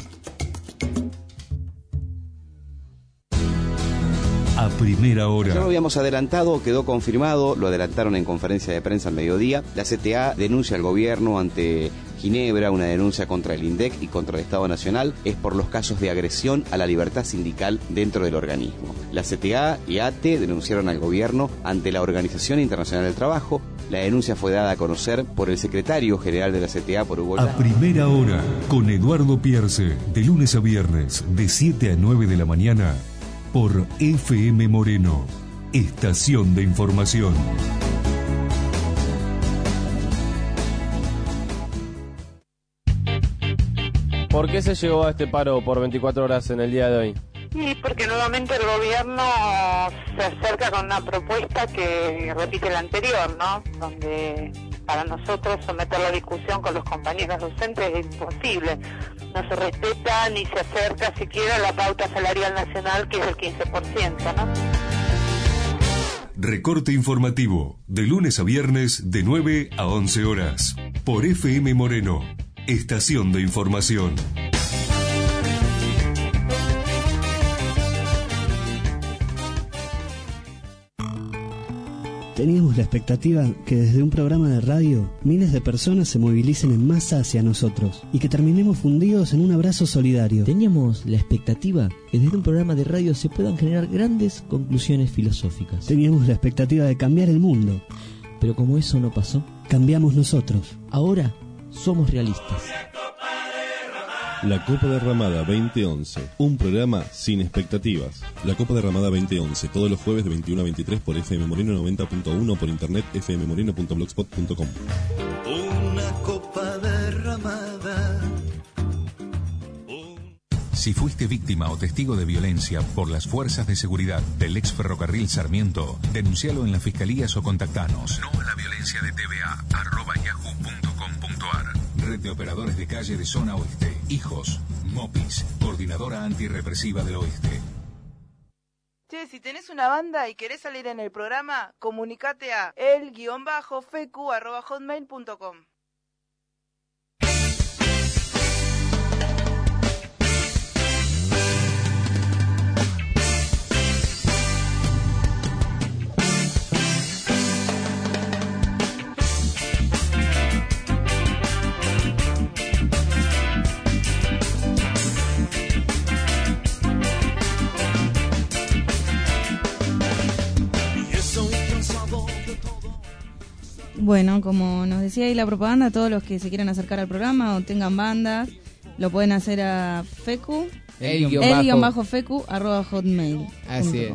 A primera hora. Ya lo habíamos adelantado, quedó confirmado, lo adelantaron en conferencia de prensa al mediodía. La CTA denuncia al gobierno ante Ginebra, una denuncia contra el INDEC y contra el Estado Nacional, es por los casos de agresión a la libertad sindical dentro del organismo. La CTA y ATE denunciaron al gobierno ante la Organización Internacional del Trabajo. La denuncia fue dada a conocer por el secretario general de la CTA por Uruguay. A primera hora, con Eduardo Pierce, de lunes a viernes, de 7 a 9 de la mañana, por FM Moreno, estación de información. ¿Por qué se llegó a este paro por 24 horas en el día de hoy? Y porque nuevamente el gobierno se acerca con una propuesta que repite la anterior, ¿no? Donde para nosotros someter la discusión con los compañeros docentes es imposible. No se respeta ni se acerca siquiera a la pauta salarial nacional, que es el 15%, ¿no? Recorte informativo, de lunes a viernes de 9 a 11 horas, por FM Moreno, estación de información. Teníamos la expectativa que desde un programa de radio miles de personas se movilicen en masa hacia nosotros y que terminemos fundidos en un abrazo solidario. Teníamos la expectativa que desde un programa de radio se puedan generar grandes conclusiones filosóficas. Teníamos la expectativa de cambiar el mundo. Pero como eso no pasó, cambiamos nosotros. Ahora somos realistas. La Copa Derramada 2011, un programa sin expectativas. La Copa Derramada 2011, todos los jueves de 21 a 23 por FM Moreno 90.1, por internet fmmoreno.blogspot.com. Una copa derramada. Si fuiste víctima o testigo de violencia por las fuerzas de seguridad del ex ferrocarril Sarmiento, denuncialo en las fiscalías o contactanos. No a la violencia de tva@yahoo.com.ar. Red de Operadores de Calle de Zona Oeste. Hijos. MOPIS. Coordinadora Antirrepresiva del Oeste. Che, si tenés una banda y querés salir en el programa, comunicate a el-fecu@hotmail.com. Bueno, como nos decía ahí la propaganda, todos los que se quieran acercar al programa o tengan bandas, lo pueden hacer a fecu, el-fecu@hotmail. Así es.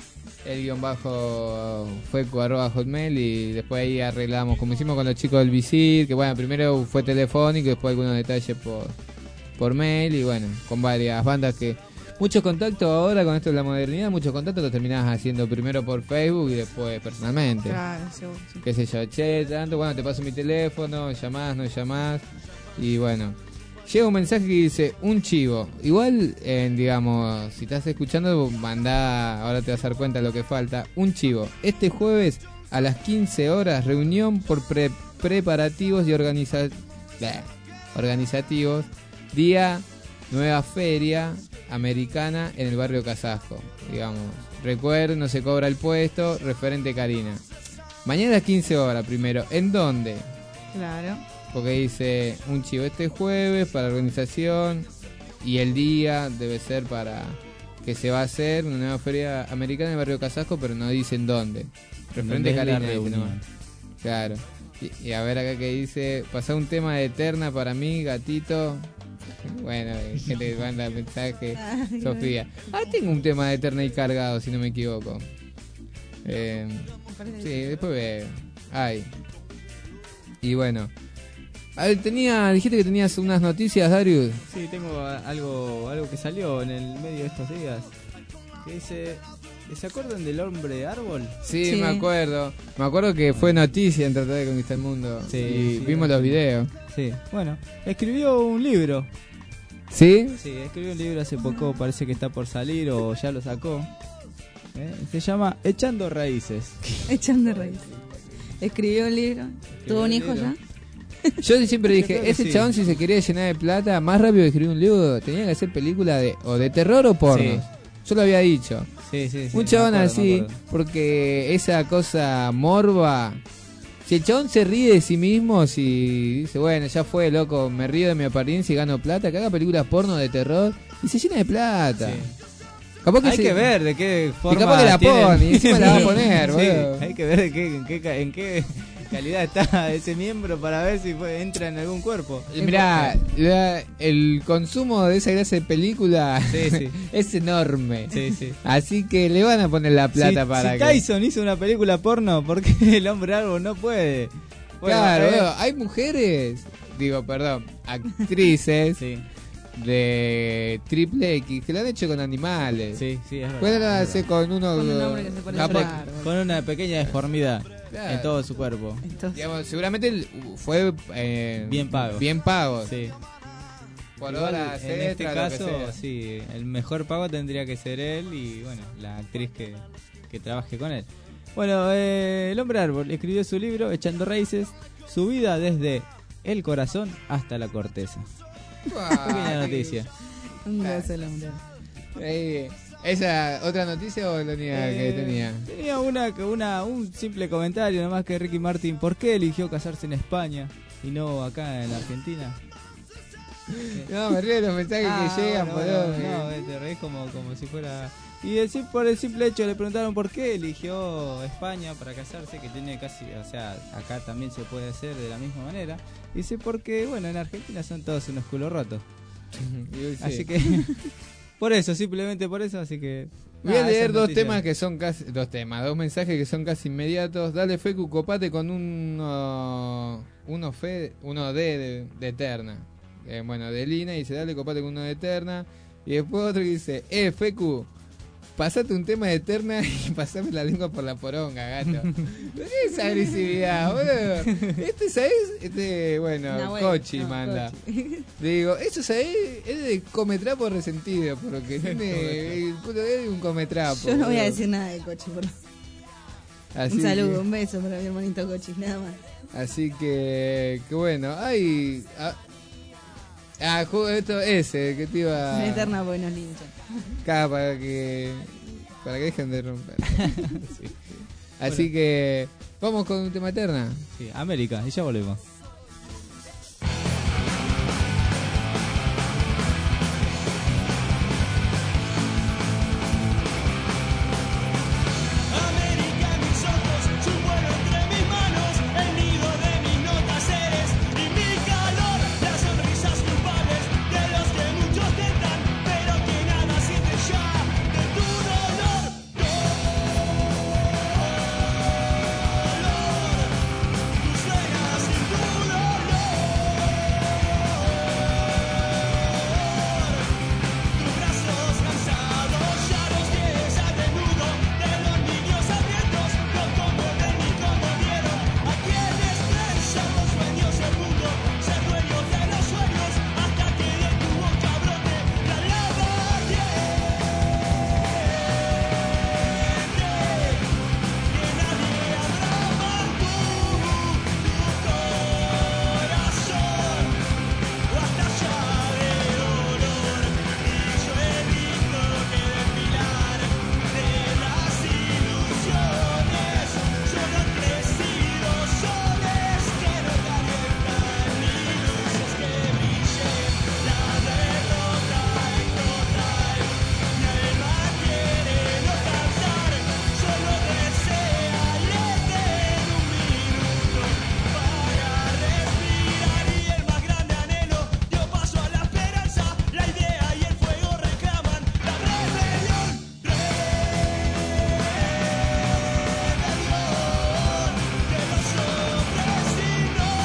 El-fecu@hotmail y después ahí arreglamos, como hicimos con los chicos del Visit, que bueno, primero fue telefónico y después algunos detalles por mail y bueno, con varias bandas que... Muchos contactos ahora con esto de la modernidad, muchos contactos los terminás haciendo primero por Facebook y después personalmente. Claro, sí. Qué sé yo, che, tanto, bueno, te paso mi teléfono, llamás, no llamás. Y bueno, llega un mensaje que dice, un chivo. Igual, digamos, si estás escuchando, mandá, ahora te vas a dar cuenta de lo que falta. Un chivo. Este jueves a las 15 horas, reunión por preparativos y organizativos. Día Nueva Feria Americana en el barrio Casasco, digamos. Recuerden, no se cobra el puesto, referente Karina. Mañana a las 15 horas primero. ¿En dónde? Claro. Porque dice un chivo este jueves para organización y el día debe ser para que se va a hacer una nueva feria americana en el barrio Casasco, pero no dicen dónde. Referente Karina. Claro. Y a ver acá que dice, pasá un tema de Eterna para mí, gatito. Bueno, gente que manda mensaje. Sofía. Tengo un tema de Eterna y cargado, si no me equivoco. Sí, después veo. Y bueno. Dijiste que tenías unas noticias, Darius. Sí, tengo algo que salió en el medio de estos días. Que dice... ¿Se acuerdan del hombre árbol? Sí, me acuerdo. Me acuerdo que fue noticia en Tratar de Conquistar el Mundo. Sí, y vimos los videos. Sí, bueno, escribió un libro. ¿Sí? Sí, escribió un libro hace poco, parece que está por salir o ya lo sacó. Se llama Echando Raíces. Echando Raíces. Escribió el libro. ¿Tuvo un hijo ya? Yo siempre dije, ese chabón si se quería llenar de plata, más rápido que escribir un libro, tenía que hacer película de terror o porno. Sí. Yo lo había dicho. Sí, un chabón así, porque esa cosa morba. Si el chabón se ríe de sí mismo, si dice, bueno, ya fue, loco, me río de mi apariencia y gano plata, que haga películas porno de terror y se llena de plata. Sí. Capaz que hay que ver de qué forma. Y capaz que la pone, y encima la va a poner, boludo. Hay que ver en qué calidad está ese miembro para ver si entra en algún cuerpo. Mirá, el consumo de esa clase de película es enorme. Sí. Así que le van a poner la plata para que... Si Tyson hizo una película porno, ¿por qué el hombre árbol no puede? Bueno, claro, hay mujeres, actrices de Triple X, que lo han hecho con animales. Sí, es verdad. Pueden hacer con uno Con un hombre que se parece capaz- a un árbol. Con una pequeña deformidad Claro. en todo su cuerpo. Digamos, seguramente fue Bien pago. Bien pago. Sí. Por Igual, horas en este extra, lo que caso, sea. sí, el mejor pago tendría que ser él y, bueno, la actriz que trabaje con él. Bueno, el hombre árbol escribió su libro Echando Raíces, su vida desde el corazón hasta la corteza. Pequeña noticia. Un gozo el hombre. ¿Esa otra noticia o la única que tenía? Tenía un simple comentario, nomás que Ricky Martin, ¿por qué eligió casarse en España y no acá en la Argentina? No, me río de los mensajes que llegan, boludo. No, te reís como si fuera... Y por el simple hecho le preguntaron por qué eligió España para casarse, que tiene casi, o sea, acá también se puede hacer de la misma manera. Dice porque, bueno, en Argentina son todos unos culos rotos. Sí. Así que, por eso, simplemente por eso, así que... Voy a leer esas dos noticias. temas que son casi... dos mensajes que son casi inmediatos. Dale, Fecu, copate con uno de Eterna. Bueno, de Lina, y dice, dale, copate con uno de Eterna. Y después otro que dice, Fecu, pasate un tema de Eterna y pasame la lengua por la poronga, gato. Esa agresividad, boludo. ¿Sabés? Bueno, Nahuel, Cochi manda. Cochi. Le digo, eso ¿sabés? Es de cometrapo resentido, porque tiene el culo de él y un cometrapo. Yo no voy a boludo. decir nada de Cochi, por Así un saludo, que- un beso para mi hermanito Cochi, nada más. Así que bueno, hay... esto ese, que te iba... Una eterna porque nos linchan. Acá, para que dejen de romper. Así que vamos con un tema eterna. Sí, América, y ya volvemos. América en mis ojos, su vuelo entre mis manos, el nido de mis notas eres y mi calor, las sonrisas culpables de los que muchos tentan, pero que nada sienten ya de tu dolor. Tú suenas sin tu dolor. Tus brazos cansados ya los tienes a desnudo de los niños hambrientos, no conmueven ni conmovieron a quienes piensan los sueños del mundo, ser dueños de los sueños hasta que de tu boca brote la lava ardiente, que nadie abrama tu corazón o hasta ya de dolor. Y yo he visto que desfilar de las ilusiones solo han crecido soles que no calientan ni luces que brillen. La derrota es total, mi alma quiere no cantar, solo desea leer un minuto para respirar y el más grande anhelo dio paso a la esperanza, la idea y el fuego reclaman la rebelión, de los hombres sin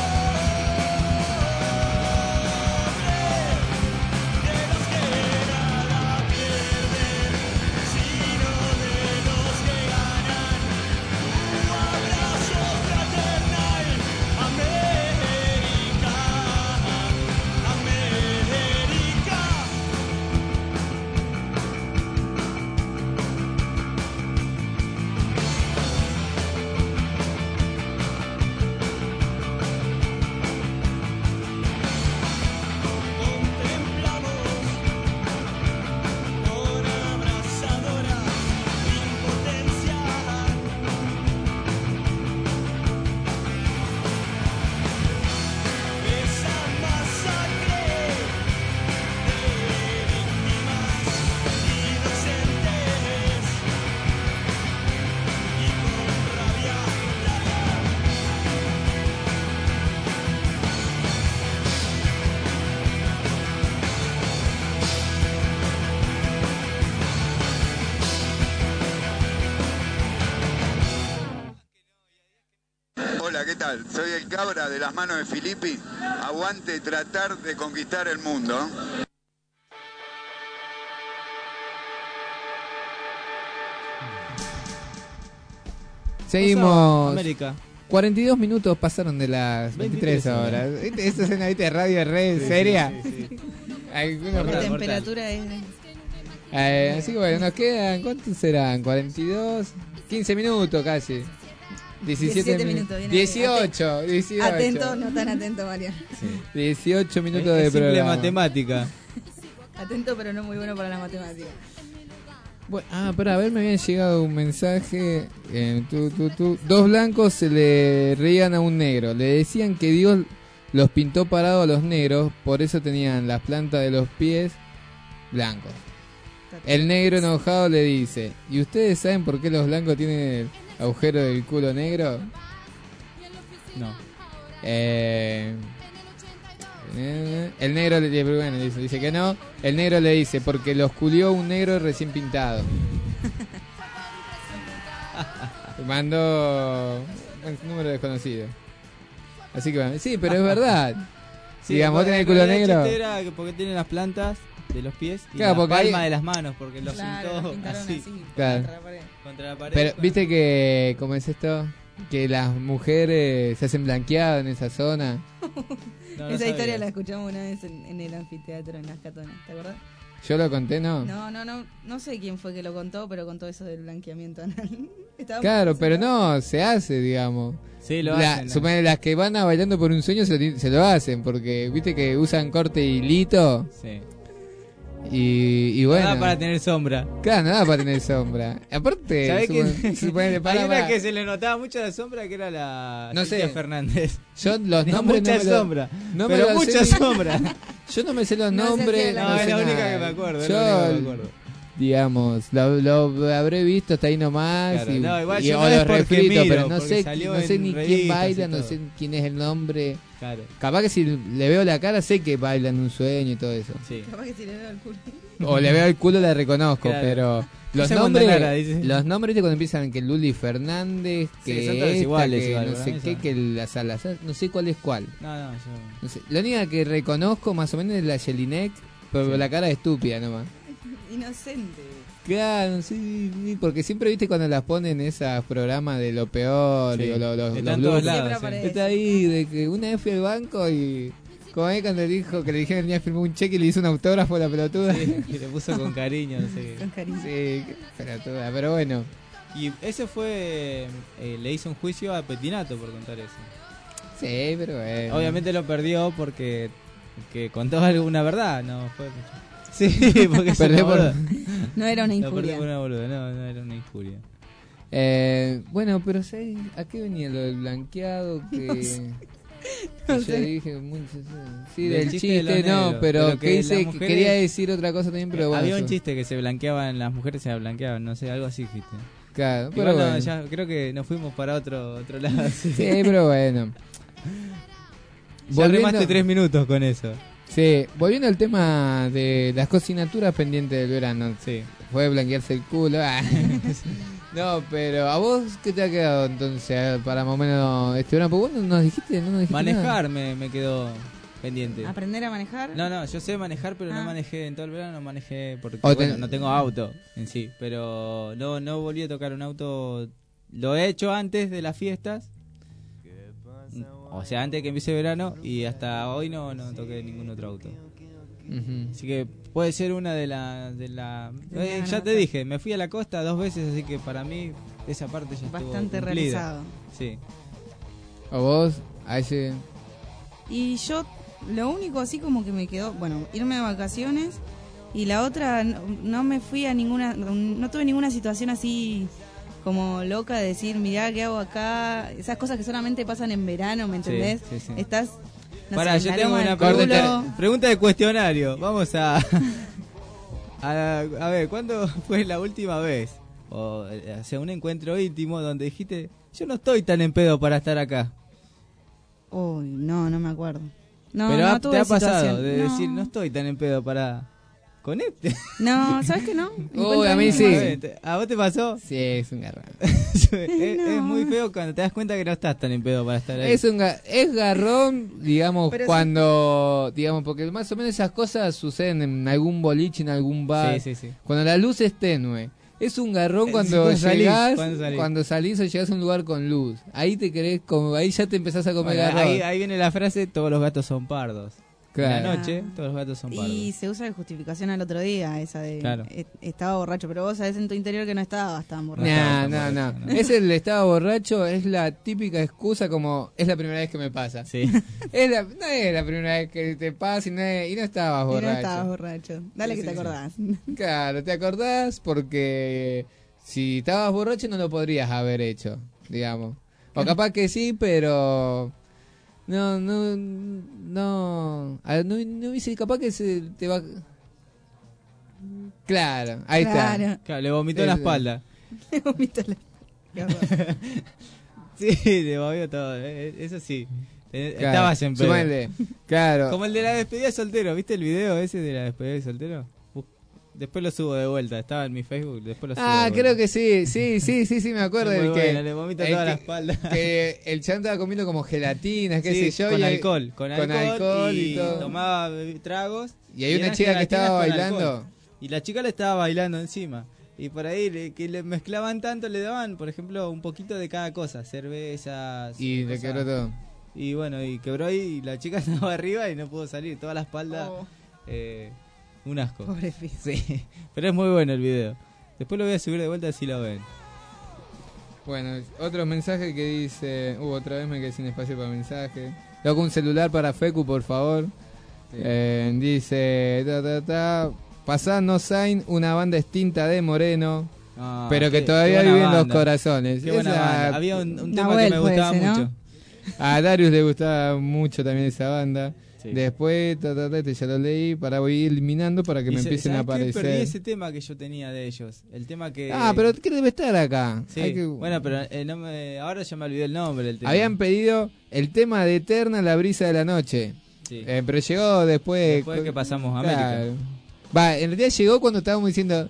nombre, de los que nada pierden, sino de los que ganan. Un abrazo fraternal, América, América. Con abrasadora impotencia, esa masacre de víctimas inocentes y con rabia Hola, ¿qué tal? Soy el Cabra de las manos de Filippi. Aguante tratar de conquistar el mundo. Seguimos. América. 42 minutos pasaron de las 23 horas. Esta es una de radio re seria. La temperatura es... así que bueno, nos quedan, ¿cuántos serán? 42, 15 minutos casi. 17 minutos. 18. Atento, no tan atento, María. Sí. 18 minutos de simple programa. Matemática. Atento, pero no muy bueno para las matemáticas. Bueno, a ver, me habían llegado un mensaje. Dos blancos se le reían a un negro. Le decían que Dios los pintó parados a los negros, por eso tenían las plantas de los pies blancos. El negro enojado le dice: ¿y ustedes saben por qué los blancos tienen el agujero del culo negro? No. El negro dice que no. El negro le dice: porque los culió un negro recién pintado. Mandó un número desconocido. Así que bueno, sí, pero es verdad. Sí, digamos, vos tenés el culo negro. Era porque tiene las plantas de los pies y claro, la palma de las manos, porque los pintó así. Claro. Contra la pared. Pero viste que, ¿cómo es esto? Que las mujeres se hacen blanqueadas en esa zona. Esa historia la escuchamos una vez en el anfiteatro en Las Catonas, ¿te acordás? Yo lo conté, ¿no? No sé quién fue que lo contó, pero contó eso del blanqueamiento anal. Claro, pero no, se hace, digamos. Sí, lo hacen. Suponete, las que van a Bailando por un Sueño se lo hacen, porque viste que usan corte y hilito. Sí. Y bueno. Nada para tener sombra. Claro, nada para tener sombra. Aparte, ¿sabés hay una que se le notaba mucho la sombra, que era la Cintia Fernández. Yo los nombres mucha sombra. Pero mucha sombra. Yo no me sé los nombres. No, es la única que me acuerdo. Yo, digamos, lo habré visto hasta ahí nomás. Claro, o los refritos, pero no sé ni quién baila, no sé quién es el nombre. Claro. Capaz que si le veo la cara sé que baila en un sueño y todo eso. Sí. Capaz que si le veo el culo. O le veo el culo la reconozco, claro. Pero los nombres de cuando empiezan que Luli Fernández, que son todos iguales, que igual, no sé qué, que la Salazar, no sé cuál es cuál. No sé. La única que reconozco más o menos es la Jelinek, pero la cara es estúpida nomás. Inocente. Claro, sí, porque siempre viste cuando las ponen en esos programas de lo peor, sí. O los todos lados, está ahí, de que una vez fui al banco y como ahí cuando dijo que le dijeron que tenía que firmar un cheque y le hizo un autógrafo a la pelotuda. Sí, y le puso con cariño, no sé qué. Con cariño. Sí, pelotuda, pero bueno. Y ese fue, le hizo un juicio a Petinato por contar eso. Sí, pero bueno. Obviamente lo perdió porque contó alguna verdad, no fue mucho. Sí, porque no era una injuria. No era una injuria. Bueno, pero ¿sabes a qué venía lo del blanqueado? Que no yo sé. Dije sí, del chiste no, pero que dice que quería decir otra cosa también, pero bueno. Había un chiste que se blanqueaban, las mujeres se blanqueaban, no sé, algo así dijiste. Claro, pero bueno. No, ya creo que nos fuimos para otro lado. Sí, pero bueno. Ya remaste 3 minutos con eso. Sí, volviendo al tema de las cocinaturas pendientes del verano. Sí. Fue blanquearse el culo. No, pero ¿a vos qué te ha quedado entonces para más o menos este verano? Porque vos no nos dijiste manejar nada. me quedó pendiente. ¿Aprender a manejar? No, yo sé manejar, pero no manejé en todo el verano, no manejé porque no tengo auto en sí, pero no volví a tocar un auto. Lo he hecho antes de las fiestas. O sea, antes de que empiece el verano, y hasta hoy no toqué ningún otro auto. Así que puede ser una de la ya te dije, me fui a la costa 2 veces, así que para mí esa parte ya bastante estuvo realizado. Sí. ¿O vos? A ese... Y yo, lo único así como que me quedó, bueno, irme de vacaciones, y la otra, no me fui a ninguna, no tuve ninguna situación así como loca de decir, mirá, ¿qué hago acá? Esas cosas que solamente pasan en verano, ¿me entendés? Sí. Estás... No Pará, sé, yo tengo una pregunta de cuestionario. Vamos a ver, ¿cuándo fue la última vez? O sea, un encuentro íntimo donde dijiste, yo no estoy tan en pedo para estar acá. Uy, no me acuerdo. No, pero no tuve ¿te ha pasado situación. de decir, no estoy tan en pedo para... con este? No, ¿sabes qué no? Uy, a mí sí. ¿A vos te pasó? Sí, es un garrón. Es muy feo cuando te das cuenta que no estás tan en pedo para estar ahí. Es garrón, digamos, pero cuando... digamos, porque más o menos esas cosas suceden en algún boliche, en algún bar. Sí. Cuando la luz es tenue Es un garrón cuando salís o llegás a un lugar con luz. Ahí te querés, como ahí ya te empezás a comer garrón. Ahí viene la frase, todos los gatos son pardos. Claro. La noche, todos los gatos son pardos. Y se usa de justificación al otro día, esa de Claro. Estaba borracho, pero vos sabés en tu interior que no estabas tan borracho. No. Es el estaba borracho, es la típica excusa como es la primera vez que me pasa. Sí. No es la primera vez que te pasa y no estabas borracho. Y no estabas borracho. Dale que te acordás. Claro, te acordás porque si estabas borracho no lo podrías haber hecho, digamos. O capaz que sí, pero... No hubiese, capaz que se te va... Claro, ahí está. Claro, le vomitó en la espalda. Le vomitó en la espalda. Sí, le vomitó todo, eso sí. Estabas en pedo. Claro. Como el de la despedida de soltero, ¿viste el video ese de la despedida de soltero? Después lo subo de vuelta, estaba en mi Facebook, después lo subo. Creo que sí, me acuerdo del que le vomita toda la espalda. Que el chabón estaba comiendo como gelatinas, qué sé yo, con alcohol y todo. Tomaba tragos. Y hay una chica que estaba bailando. Alcohol. Y la chica le estaba bailando encima. Y por ahí que le mezclaban tanto, le daban, por ejemplo, un poquito de cada cosa, cervezas. Y le quebró todo. Y bueno, y quebró ahí, y la chica estaba arriba y no pudo salir, toda la espalda. Un asco. Pobre Fizz. Sí, pero es muy bueno el video. Después lo voy a subir de vuelta si lo ven. Bueno, otro mensaje que dice... otra vez me quedé sin espacio para mensaje. Loco, un celular para Fecu, por favor. Sí. Dice... Pasando Sign, una banda extinta de Moreno. Pero que todavía vive en los corazones. Qué buena banda. Había un tema que me gustaba mucho. A Darius le gustaba mucho también esa banda. Sí. Después, ya lo leí para voy eliminando para que me empiecen a aparecer. Perdí ese tema que yo tenía de ellos. El tema que... pero que debe estar acá. Sí. Bueno, pero ahora ya me olvidé el nombre del tema. Habían pedido el tema de Eterna, la brisa de la noche. Sí. Pero llegó después que pasamos a América. En realidad llegó cuando estábamos diciendo...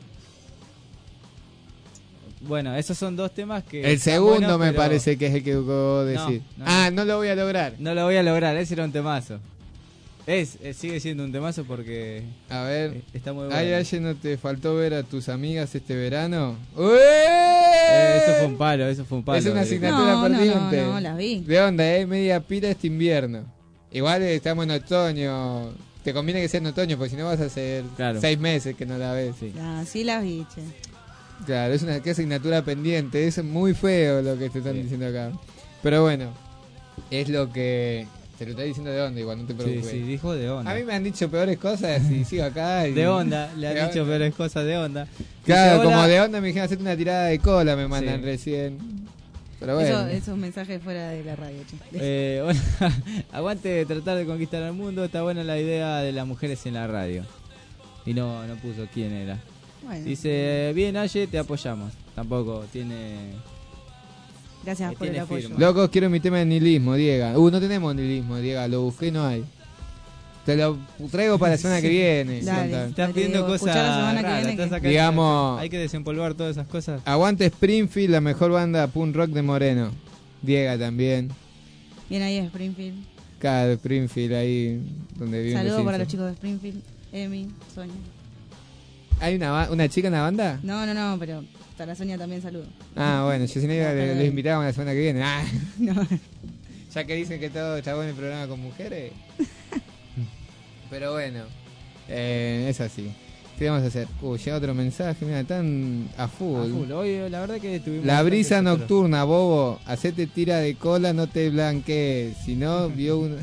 Bueno, esos son dos temas que... El segundo me parece que es el que vos decís. No lo voy a lograr. No lo voy a lograr, ese era un temazo. Sigue siendo un temazo porque... A ver, está muy bueno. ¿Ayer no te faltó ver a tus amigas este verano? Eso fue un palo. Es una asignatura pendiente. No, la vi. ¿De onda, media pila este invierno? Igual estamos en otoño. Te conviene que sea en otoño, porque si no vas a hacer 6 meses que no la ves. Sí la vi, che. Claro, es una asignatura pendiente. Es muy feo lo que te están diciendo acá. Pero bueno, es lo que... Te lo está diciendo de onda, igual, no te preocupes. Sí, dijo de onda. A mí me han dicho peores cosas y sigo acá. De onda, le han dicho peores cosas de onda. Claro, como de onda me dijeron hacerte una tirada de cola, me mandan recién. Pero bueno. Esos mensajes fuera de la radio, che. Bueno, aguante tratar de conquistar al mundo. Está buena la idea de las mujeres en la radio. Y no puso quién era. Bueno. Dice, bien, Aye, te apoyamos. Tampoco tiene... Gracias por el apoyo. Locos, quiero mi tema de nihilismo, Diego. No tenemos nihilismo, Diego. Lo busqué y no hay. Te lo traigo para la semana que viene. Dale, estás pidiendo cosas raras. Digamos, hay que desempolvar todas esas cosas. Aguante Springfield, la mejor banda punk rock de Moreno. Diego también. Bien ahí Springfield. Cada Springfield ahí donde vive. Saludos para los chicos de Springfield. Emi, Sonia. ¿Hay una chica en la banda? No, pero para Sonia también saludo. Bueno, yo si no les invitábamos la semana que viene. No. Ya que dicen que todo está bueno el programa con mujeres. Pero bueno, es así. ¿Qué vamos a hacer? Llega otro mensaje, mira, están a full. Hoy la verdad que estuvimos... La brisa nocturna, bobo. Hacete tira de cola, no te blanquees. Si no, vio uno...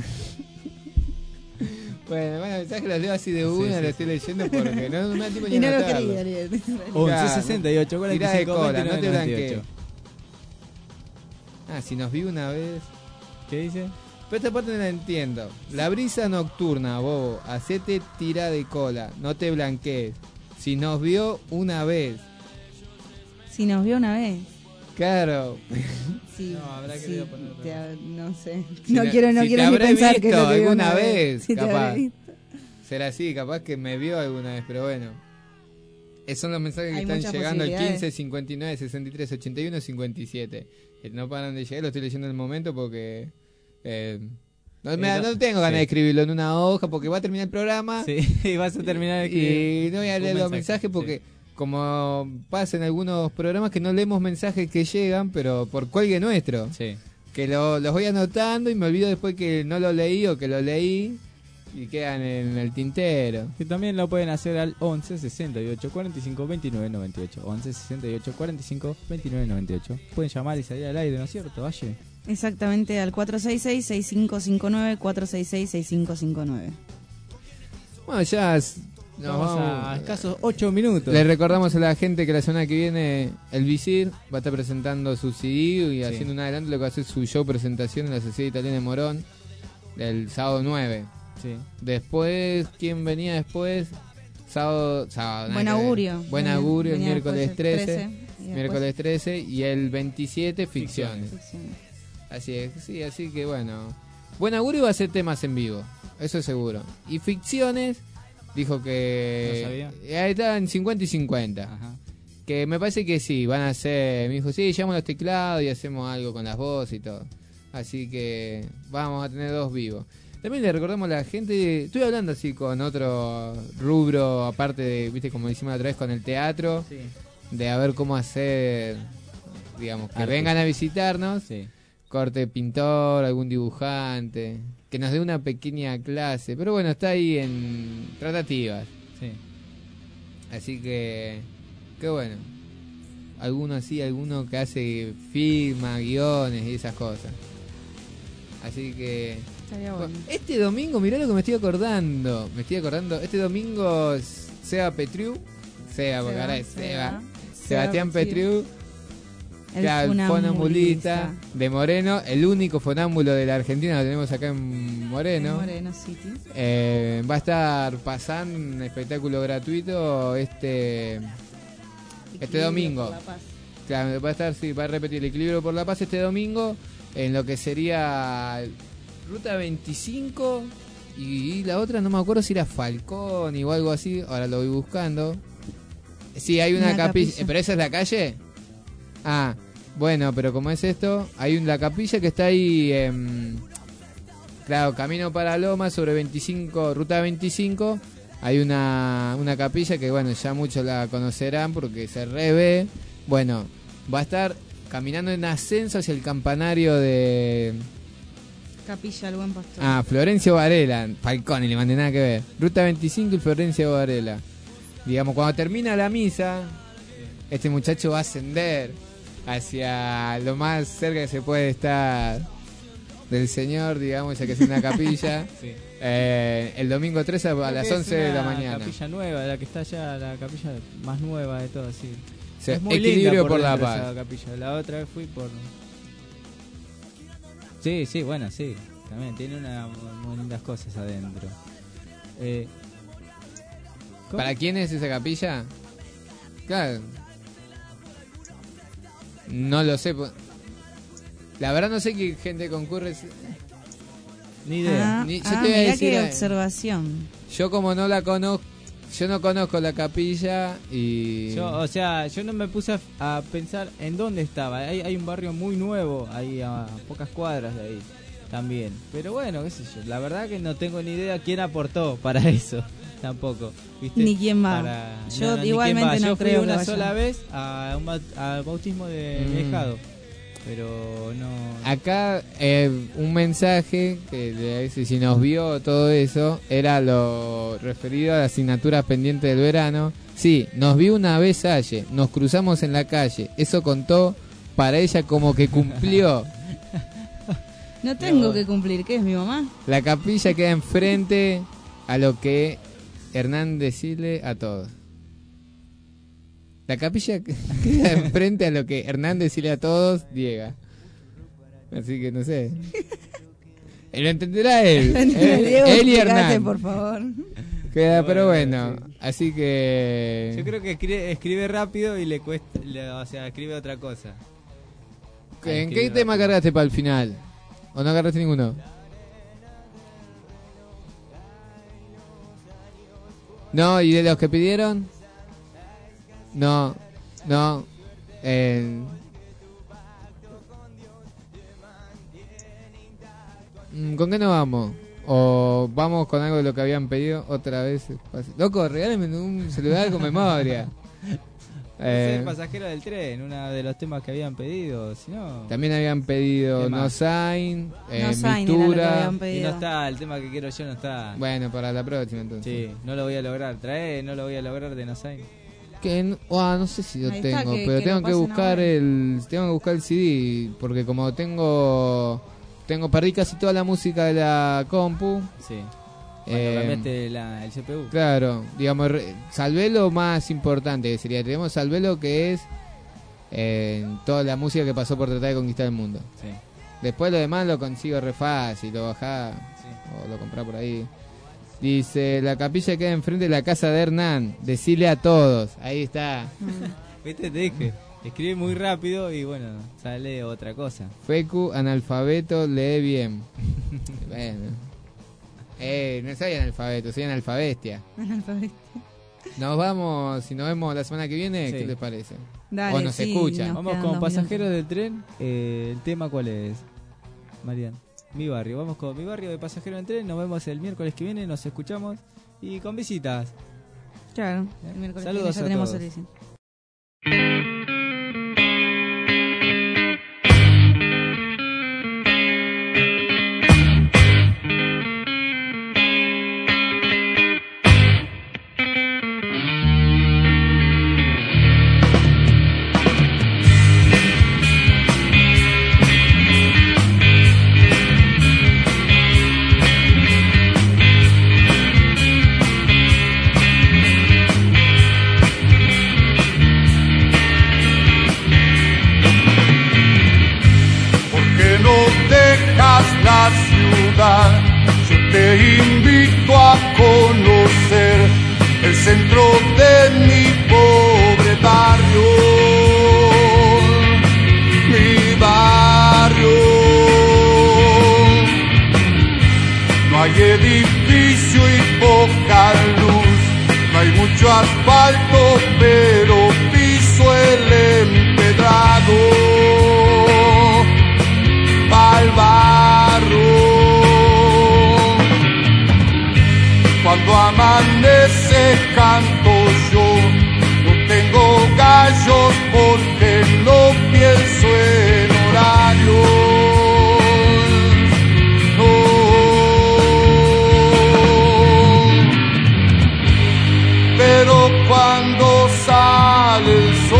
Bueno, el mensaje lo leo así de una, lo estoy leyendo porque no me da tiempo ni y no lo anotarlo. quería leer. 1168, 45, tira de cola, no te 98. blanquees. Si nos vio una vez... ¿Qué dice? Pero esta parte no la entiendo. La brisa nocturna, bobo. Hacete tira de cola, no te blanquees. Si nos vio una vez. Si nos vio una vez. Claro. Sí, no, habrá que no sé. Si no quiero ni pensar que lo te vio alguna vez, si capaz. Será así, capaz que me vio alguna vez, pero bueno. Esos son los mensajes que están llegando al 15 59 63 81 57. No paran de llegar, lo estoy leyendo en el momento porque no tengo ganas de escribirlo en una hoja porque va a terminar el programa. Sí, y vas a terminar de escribir. Y no voy a leer los mensajes porque como pasa en algunos programas que no leemos mensajes que llegan, pero por cuelgue nuestro. Sí. Que los voy anotando y me olvido después que no lo leí o que lo leí y quedan en el tintero. Que también lo pueden hacer al 11 68 45 29 98. 11 68 45 29 98. Pueden llamar y salir al aire, ¿no es cierto, Valle? Exactamente, al 466-6559, 466-6559. Bueno, ya nos vamos a escasos 8 minutos. Le recordamos a la gente que la semana que viene el Visir va a estar presentando su CD y haciendo un adelanto lo que va a ser su show presentación en la Sociedad Italiana de Morón el sábado 9. Sí. Después, ¿quién venía después? Sábado Buen Augurio. Buen Augurio, el miércoles 13. Miércoles 13 y el 27 Ficciones. Así es, sí, así que bueno. Buen Augurio va a hacer temas en vivo, eso es seguro. Y Ficciones dijo que está en 50 y 50. Ajá. Que me parece que sí, van a hacer. Me dijo, sí, llevamos los teclados y hacemos algo con las voces y todo. Así que vamos a tener 2 vivos. También le recordamos a la gente, estoy hablando así con otro rubro, aparte de, viste, como decimos la otra vez con el teatro, sí, de a ver cómo hacer, digamos, que arte, vengan a visitarnos, sí, corte pintor, algún dibujante, que nos dé una pequeña clase, pero bueno, está ahí en tratativas. Sí. Así que bueno, alguno así, alguno que hace firma, guiones y esas cosas. Así que bueno. Este domingo, mirá lo que me estoy acordando. Este domingo porque ahora es Sebastián Petriu, el fonambulista de Moreno, el único fonámbulo de la Argentina, lo tenemos acá en Moreno. Moreno City. Va a estar pasando un espectáculo gratuito este domingo. Claro, va a repetir el Equilibrio por la Paz este domingo en lo que sería Ruta 25 y la otra no me acuerdo si era Falcón o algo así, ahora lo voy buscando. Sí, hay una capilla, pero esa es la calle. Ah, bueno, pero como es esto, hay la capilla que está ahí, claro, camino para Loma sobre 25, Ruta 25. Hay una capilla que bueno, ya muchos la conocerán porque se revé. Bueno, va a estar caminando en ascenso hacia el campanario de Capilla del Buen Pastor. Ah, Florencio Varela, Falcón, y le mandé nada que ver. Ruta 25 y Florencio Varela. Digamos, cuando termina la misa, este muchacho va a ascender hacia lo más cerca que se puede estar del Señor, digamos, ya que es una capilla. Sí. El domingo 13 a las 11 de la mañana. La capilla nueva, la que está allá, la capilla más nueva de todas, sí. Sí, es muy Equilibrio linda por la esa Paz. Capilla. La otra vez fui por... Sí, bueno, sí. También tiene muy lindas cosas adentro. ¿Para quién es esa capilla? Claro. No lo sé. La verdad no sé qué gente concurre. Ni idea. Yo te voy a decir, qué observación. Yo como no la conozco, yo no conozco la capilla y... Yo no me puse a pensar en dónde estaba. Hay un barrio muy nuevo ahí a pocas cuadras de ahí también. Pero bueno, qué sé yo. La verdad que no tengo ni idea quién aportó para eso. Tampoco. ¿Viste? Ni quién más. Yo igualmente no creo que una sola vez al bautismo de mi ahijado. Pero no... Acá un mensaje que si nos vio todo eso era lo referido a la asignatura pendiente del verano. Sí, nos vio una vez Aye, nos cruzamos en la calle. Eso contó para ella como que cumplió. No tengo que cumplir, ¿qué es mi mamá? La capilla queda enfrente a lo que Hernán decirle a todos. La capilla queda enfrente a lo que Hernán decirle a todos, Diego. Así que no sé. Lo entenderá él. Él y Hernán. Por favor. Queda, pero bueno. Sí. Así que... Yo creo que escribe rápido y le cuesta... escribe otra cosa. ¿En qué tema cargaste para el final? ¿O no agarraste ninguno? No, ¿y de los que pidieron? No. ¿Con qué nos vamos? ¿O vamos con algo de lo que habían pedido otra vez? Loco, regálenme un celular con memoria. El pasajero del tren, uno de los temas que habían pedido, si no... También habían pedido No Sign, No Sign Mistura. Y no está, el tema que quiero yo no está. Bueno, para la próxima entonces. Sí, no lo voy a lograr. No lo voy a lograr de No Sign. Que no sé si lo Ahí tengo, está, pero tengo que buscar ahora. tengo que buscar el CD, porque como perdí casi toda la música de la compu. Sí. Cuando cambiaste el CPU. Claro, digamos, salvé lo más importante que sería. Salvé lo que es toda la música que pasó por tratar de conquistar el mundo. Sí. Después lo demás lo consigo re fácil, lo bajás o lo comprás por ahí. Dice, la capilla queda enfrente de la casa de Hernán, decile a todos. Ahí está. Viste, te dije, escribe muy rápido y bueno, sale otra cosa. Fecu, analfabeto, lee bien. Bueno. No soy analfabeto, soy analfabestia. Nos vamos, si nos vemos la semana que viene, Sí. ¿qué les parece? Dale, o nos sí, escuchan. nos Vamos quedan con 2 Pasajeros minutos. del Tren. ¿El tema cuál es, Marian? Mi barrio. Vamos con Mi barrio de Pasajeros del Tren. Nos vemos el miércoles que viene, nos escuchamos y con visitas. Claro, el miércoles Saludos ya a tenemos todos. servicio. Porque no dejas la ciudad, yo te invito a conocer el centro de mi pobre barrio, mi barrio. No hay edificio y poca luz, no hay mucho asfalto, pero piso el empedrado. Al barro, cuando amanece canto yo, no tengo gallos porque no pienso en horario. Pero cuando sale el sol,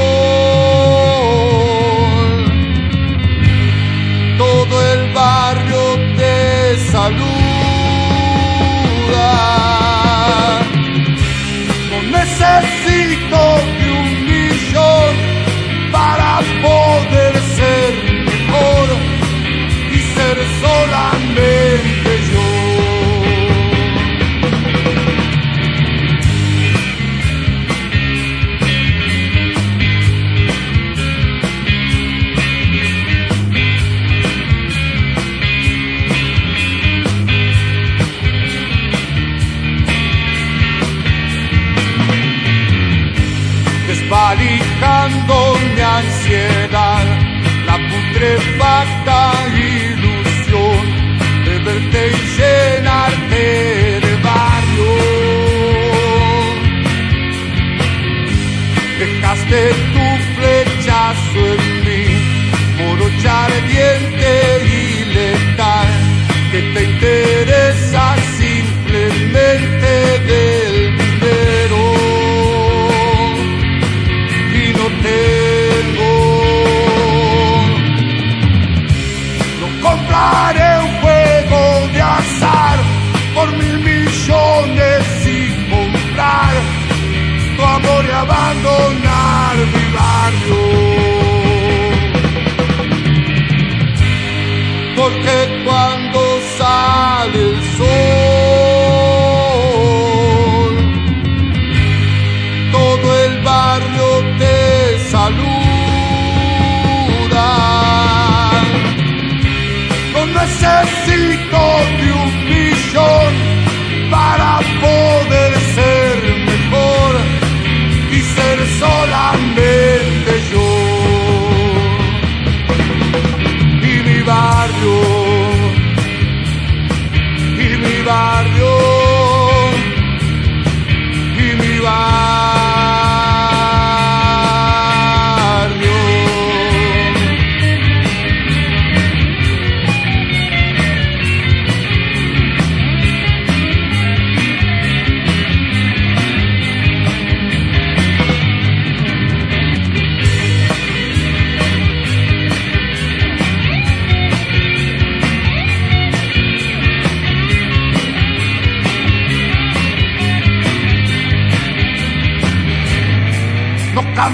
todo el barrio te saluda. No necesito de 1.000.000 para poder ser mejor y ser solamente yo. Desvalijando mi ansiedad, la putrefacta ilusión de verte y llenarte de barrio. Dejaste tu flechazo en mí, morocha ardiente y letal, que te interesa simplemente del dinero. No compraré un juego de azar por 1.000.000.000 y comprar tu amor y abandonar mi barrio. Porque cuando sale el sol, todo el barrio te saluda. No necesito de 1.000.000 para poder ser mejor y ser solamente yo. Y mi barrio, y mi barrio, y mi barrio.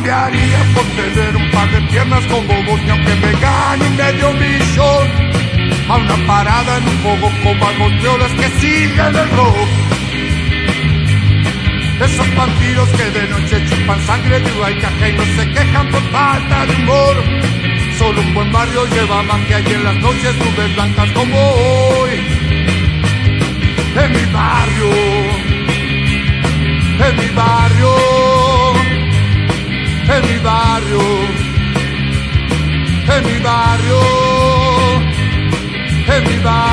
cambiaría por tener un par de piernas como vos, y aunque me gane $500,000 a una parada en un poco con vagos de horas que siguen el rock. Esos bandidos que de noche chupan sangre de uva y caja y no se quejan por falta de humor. Solo un buen barrio lleva magia y en las noches nubes blancas como hoy. En mi barrio, en mi barrio, en mi barrio, en mi barrio, en mi barrio.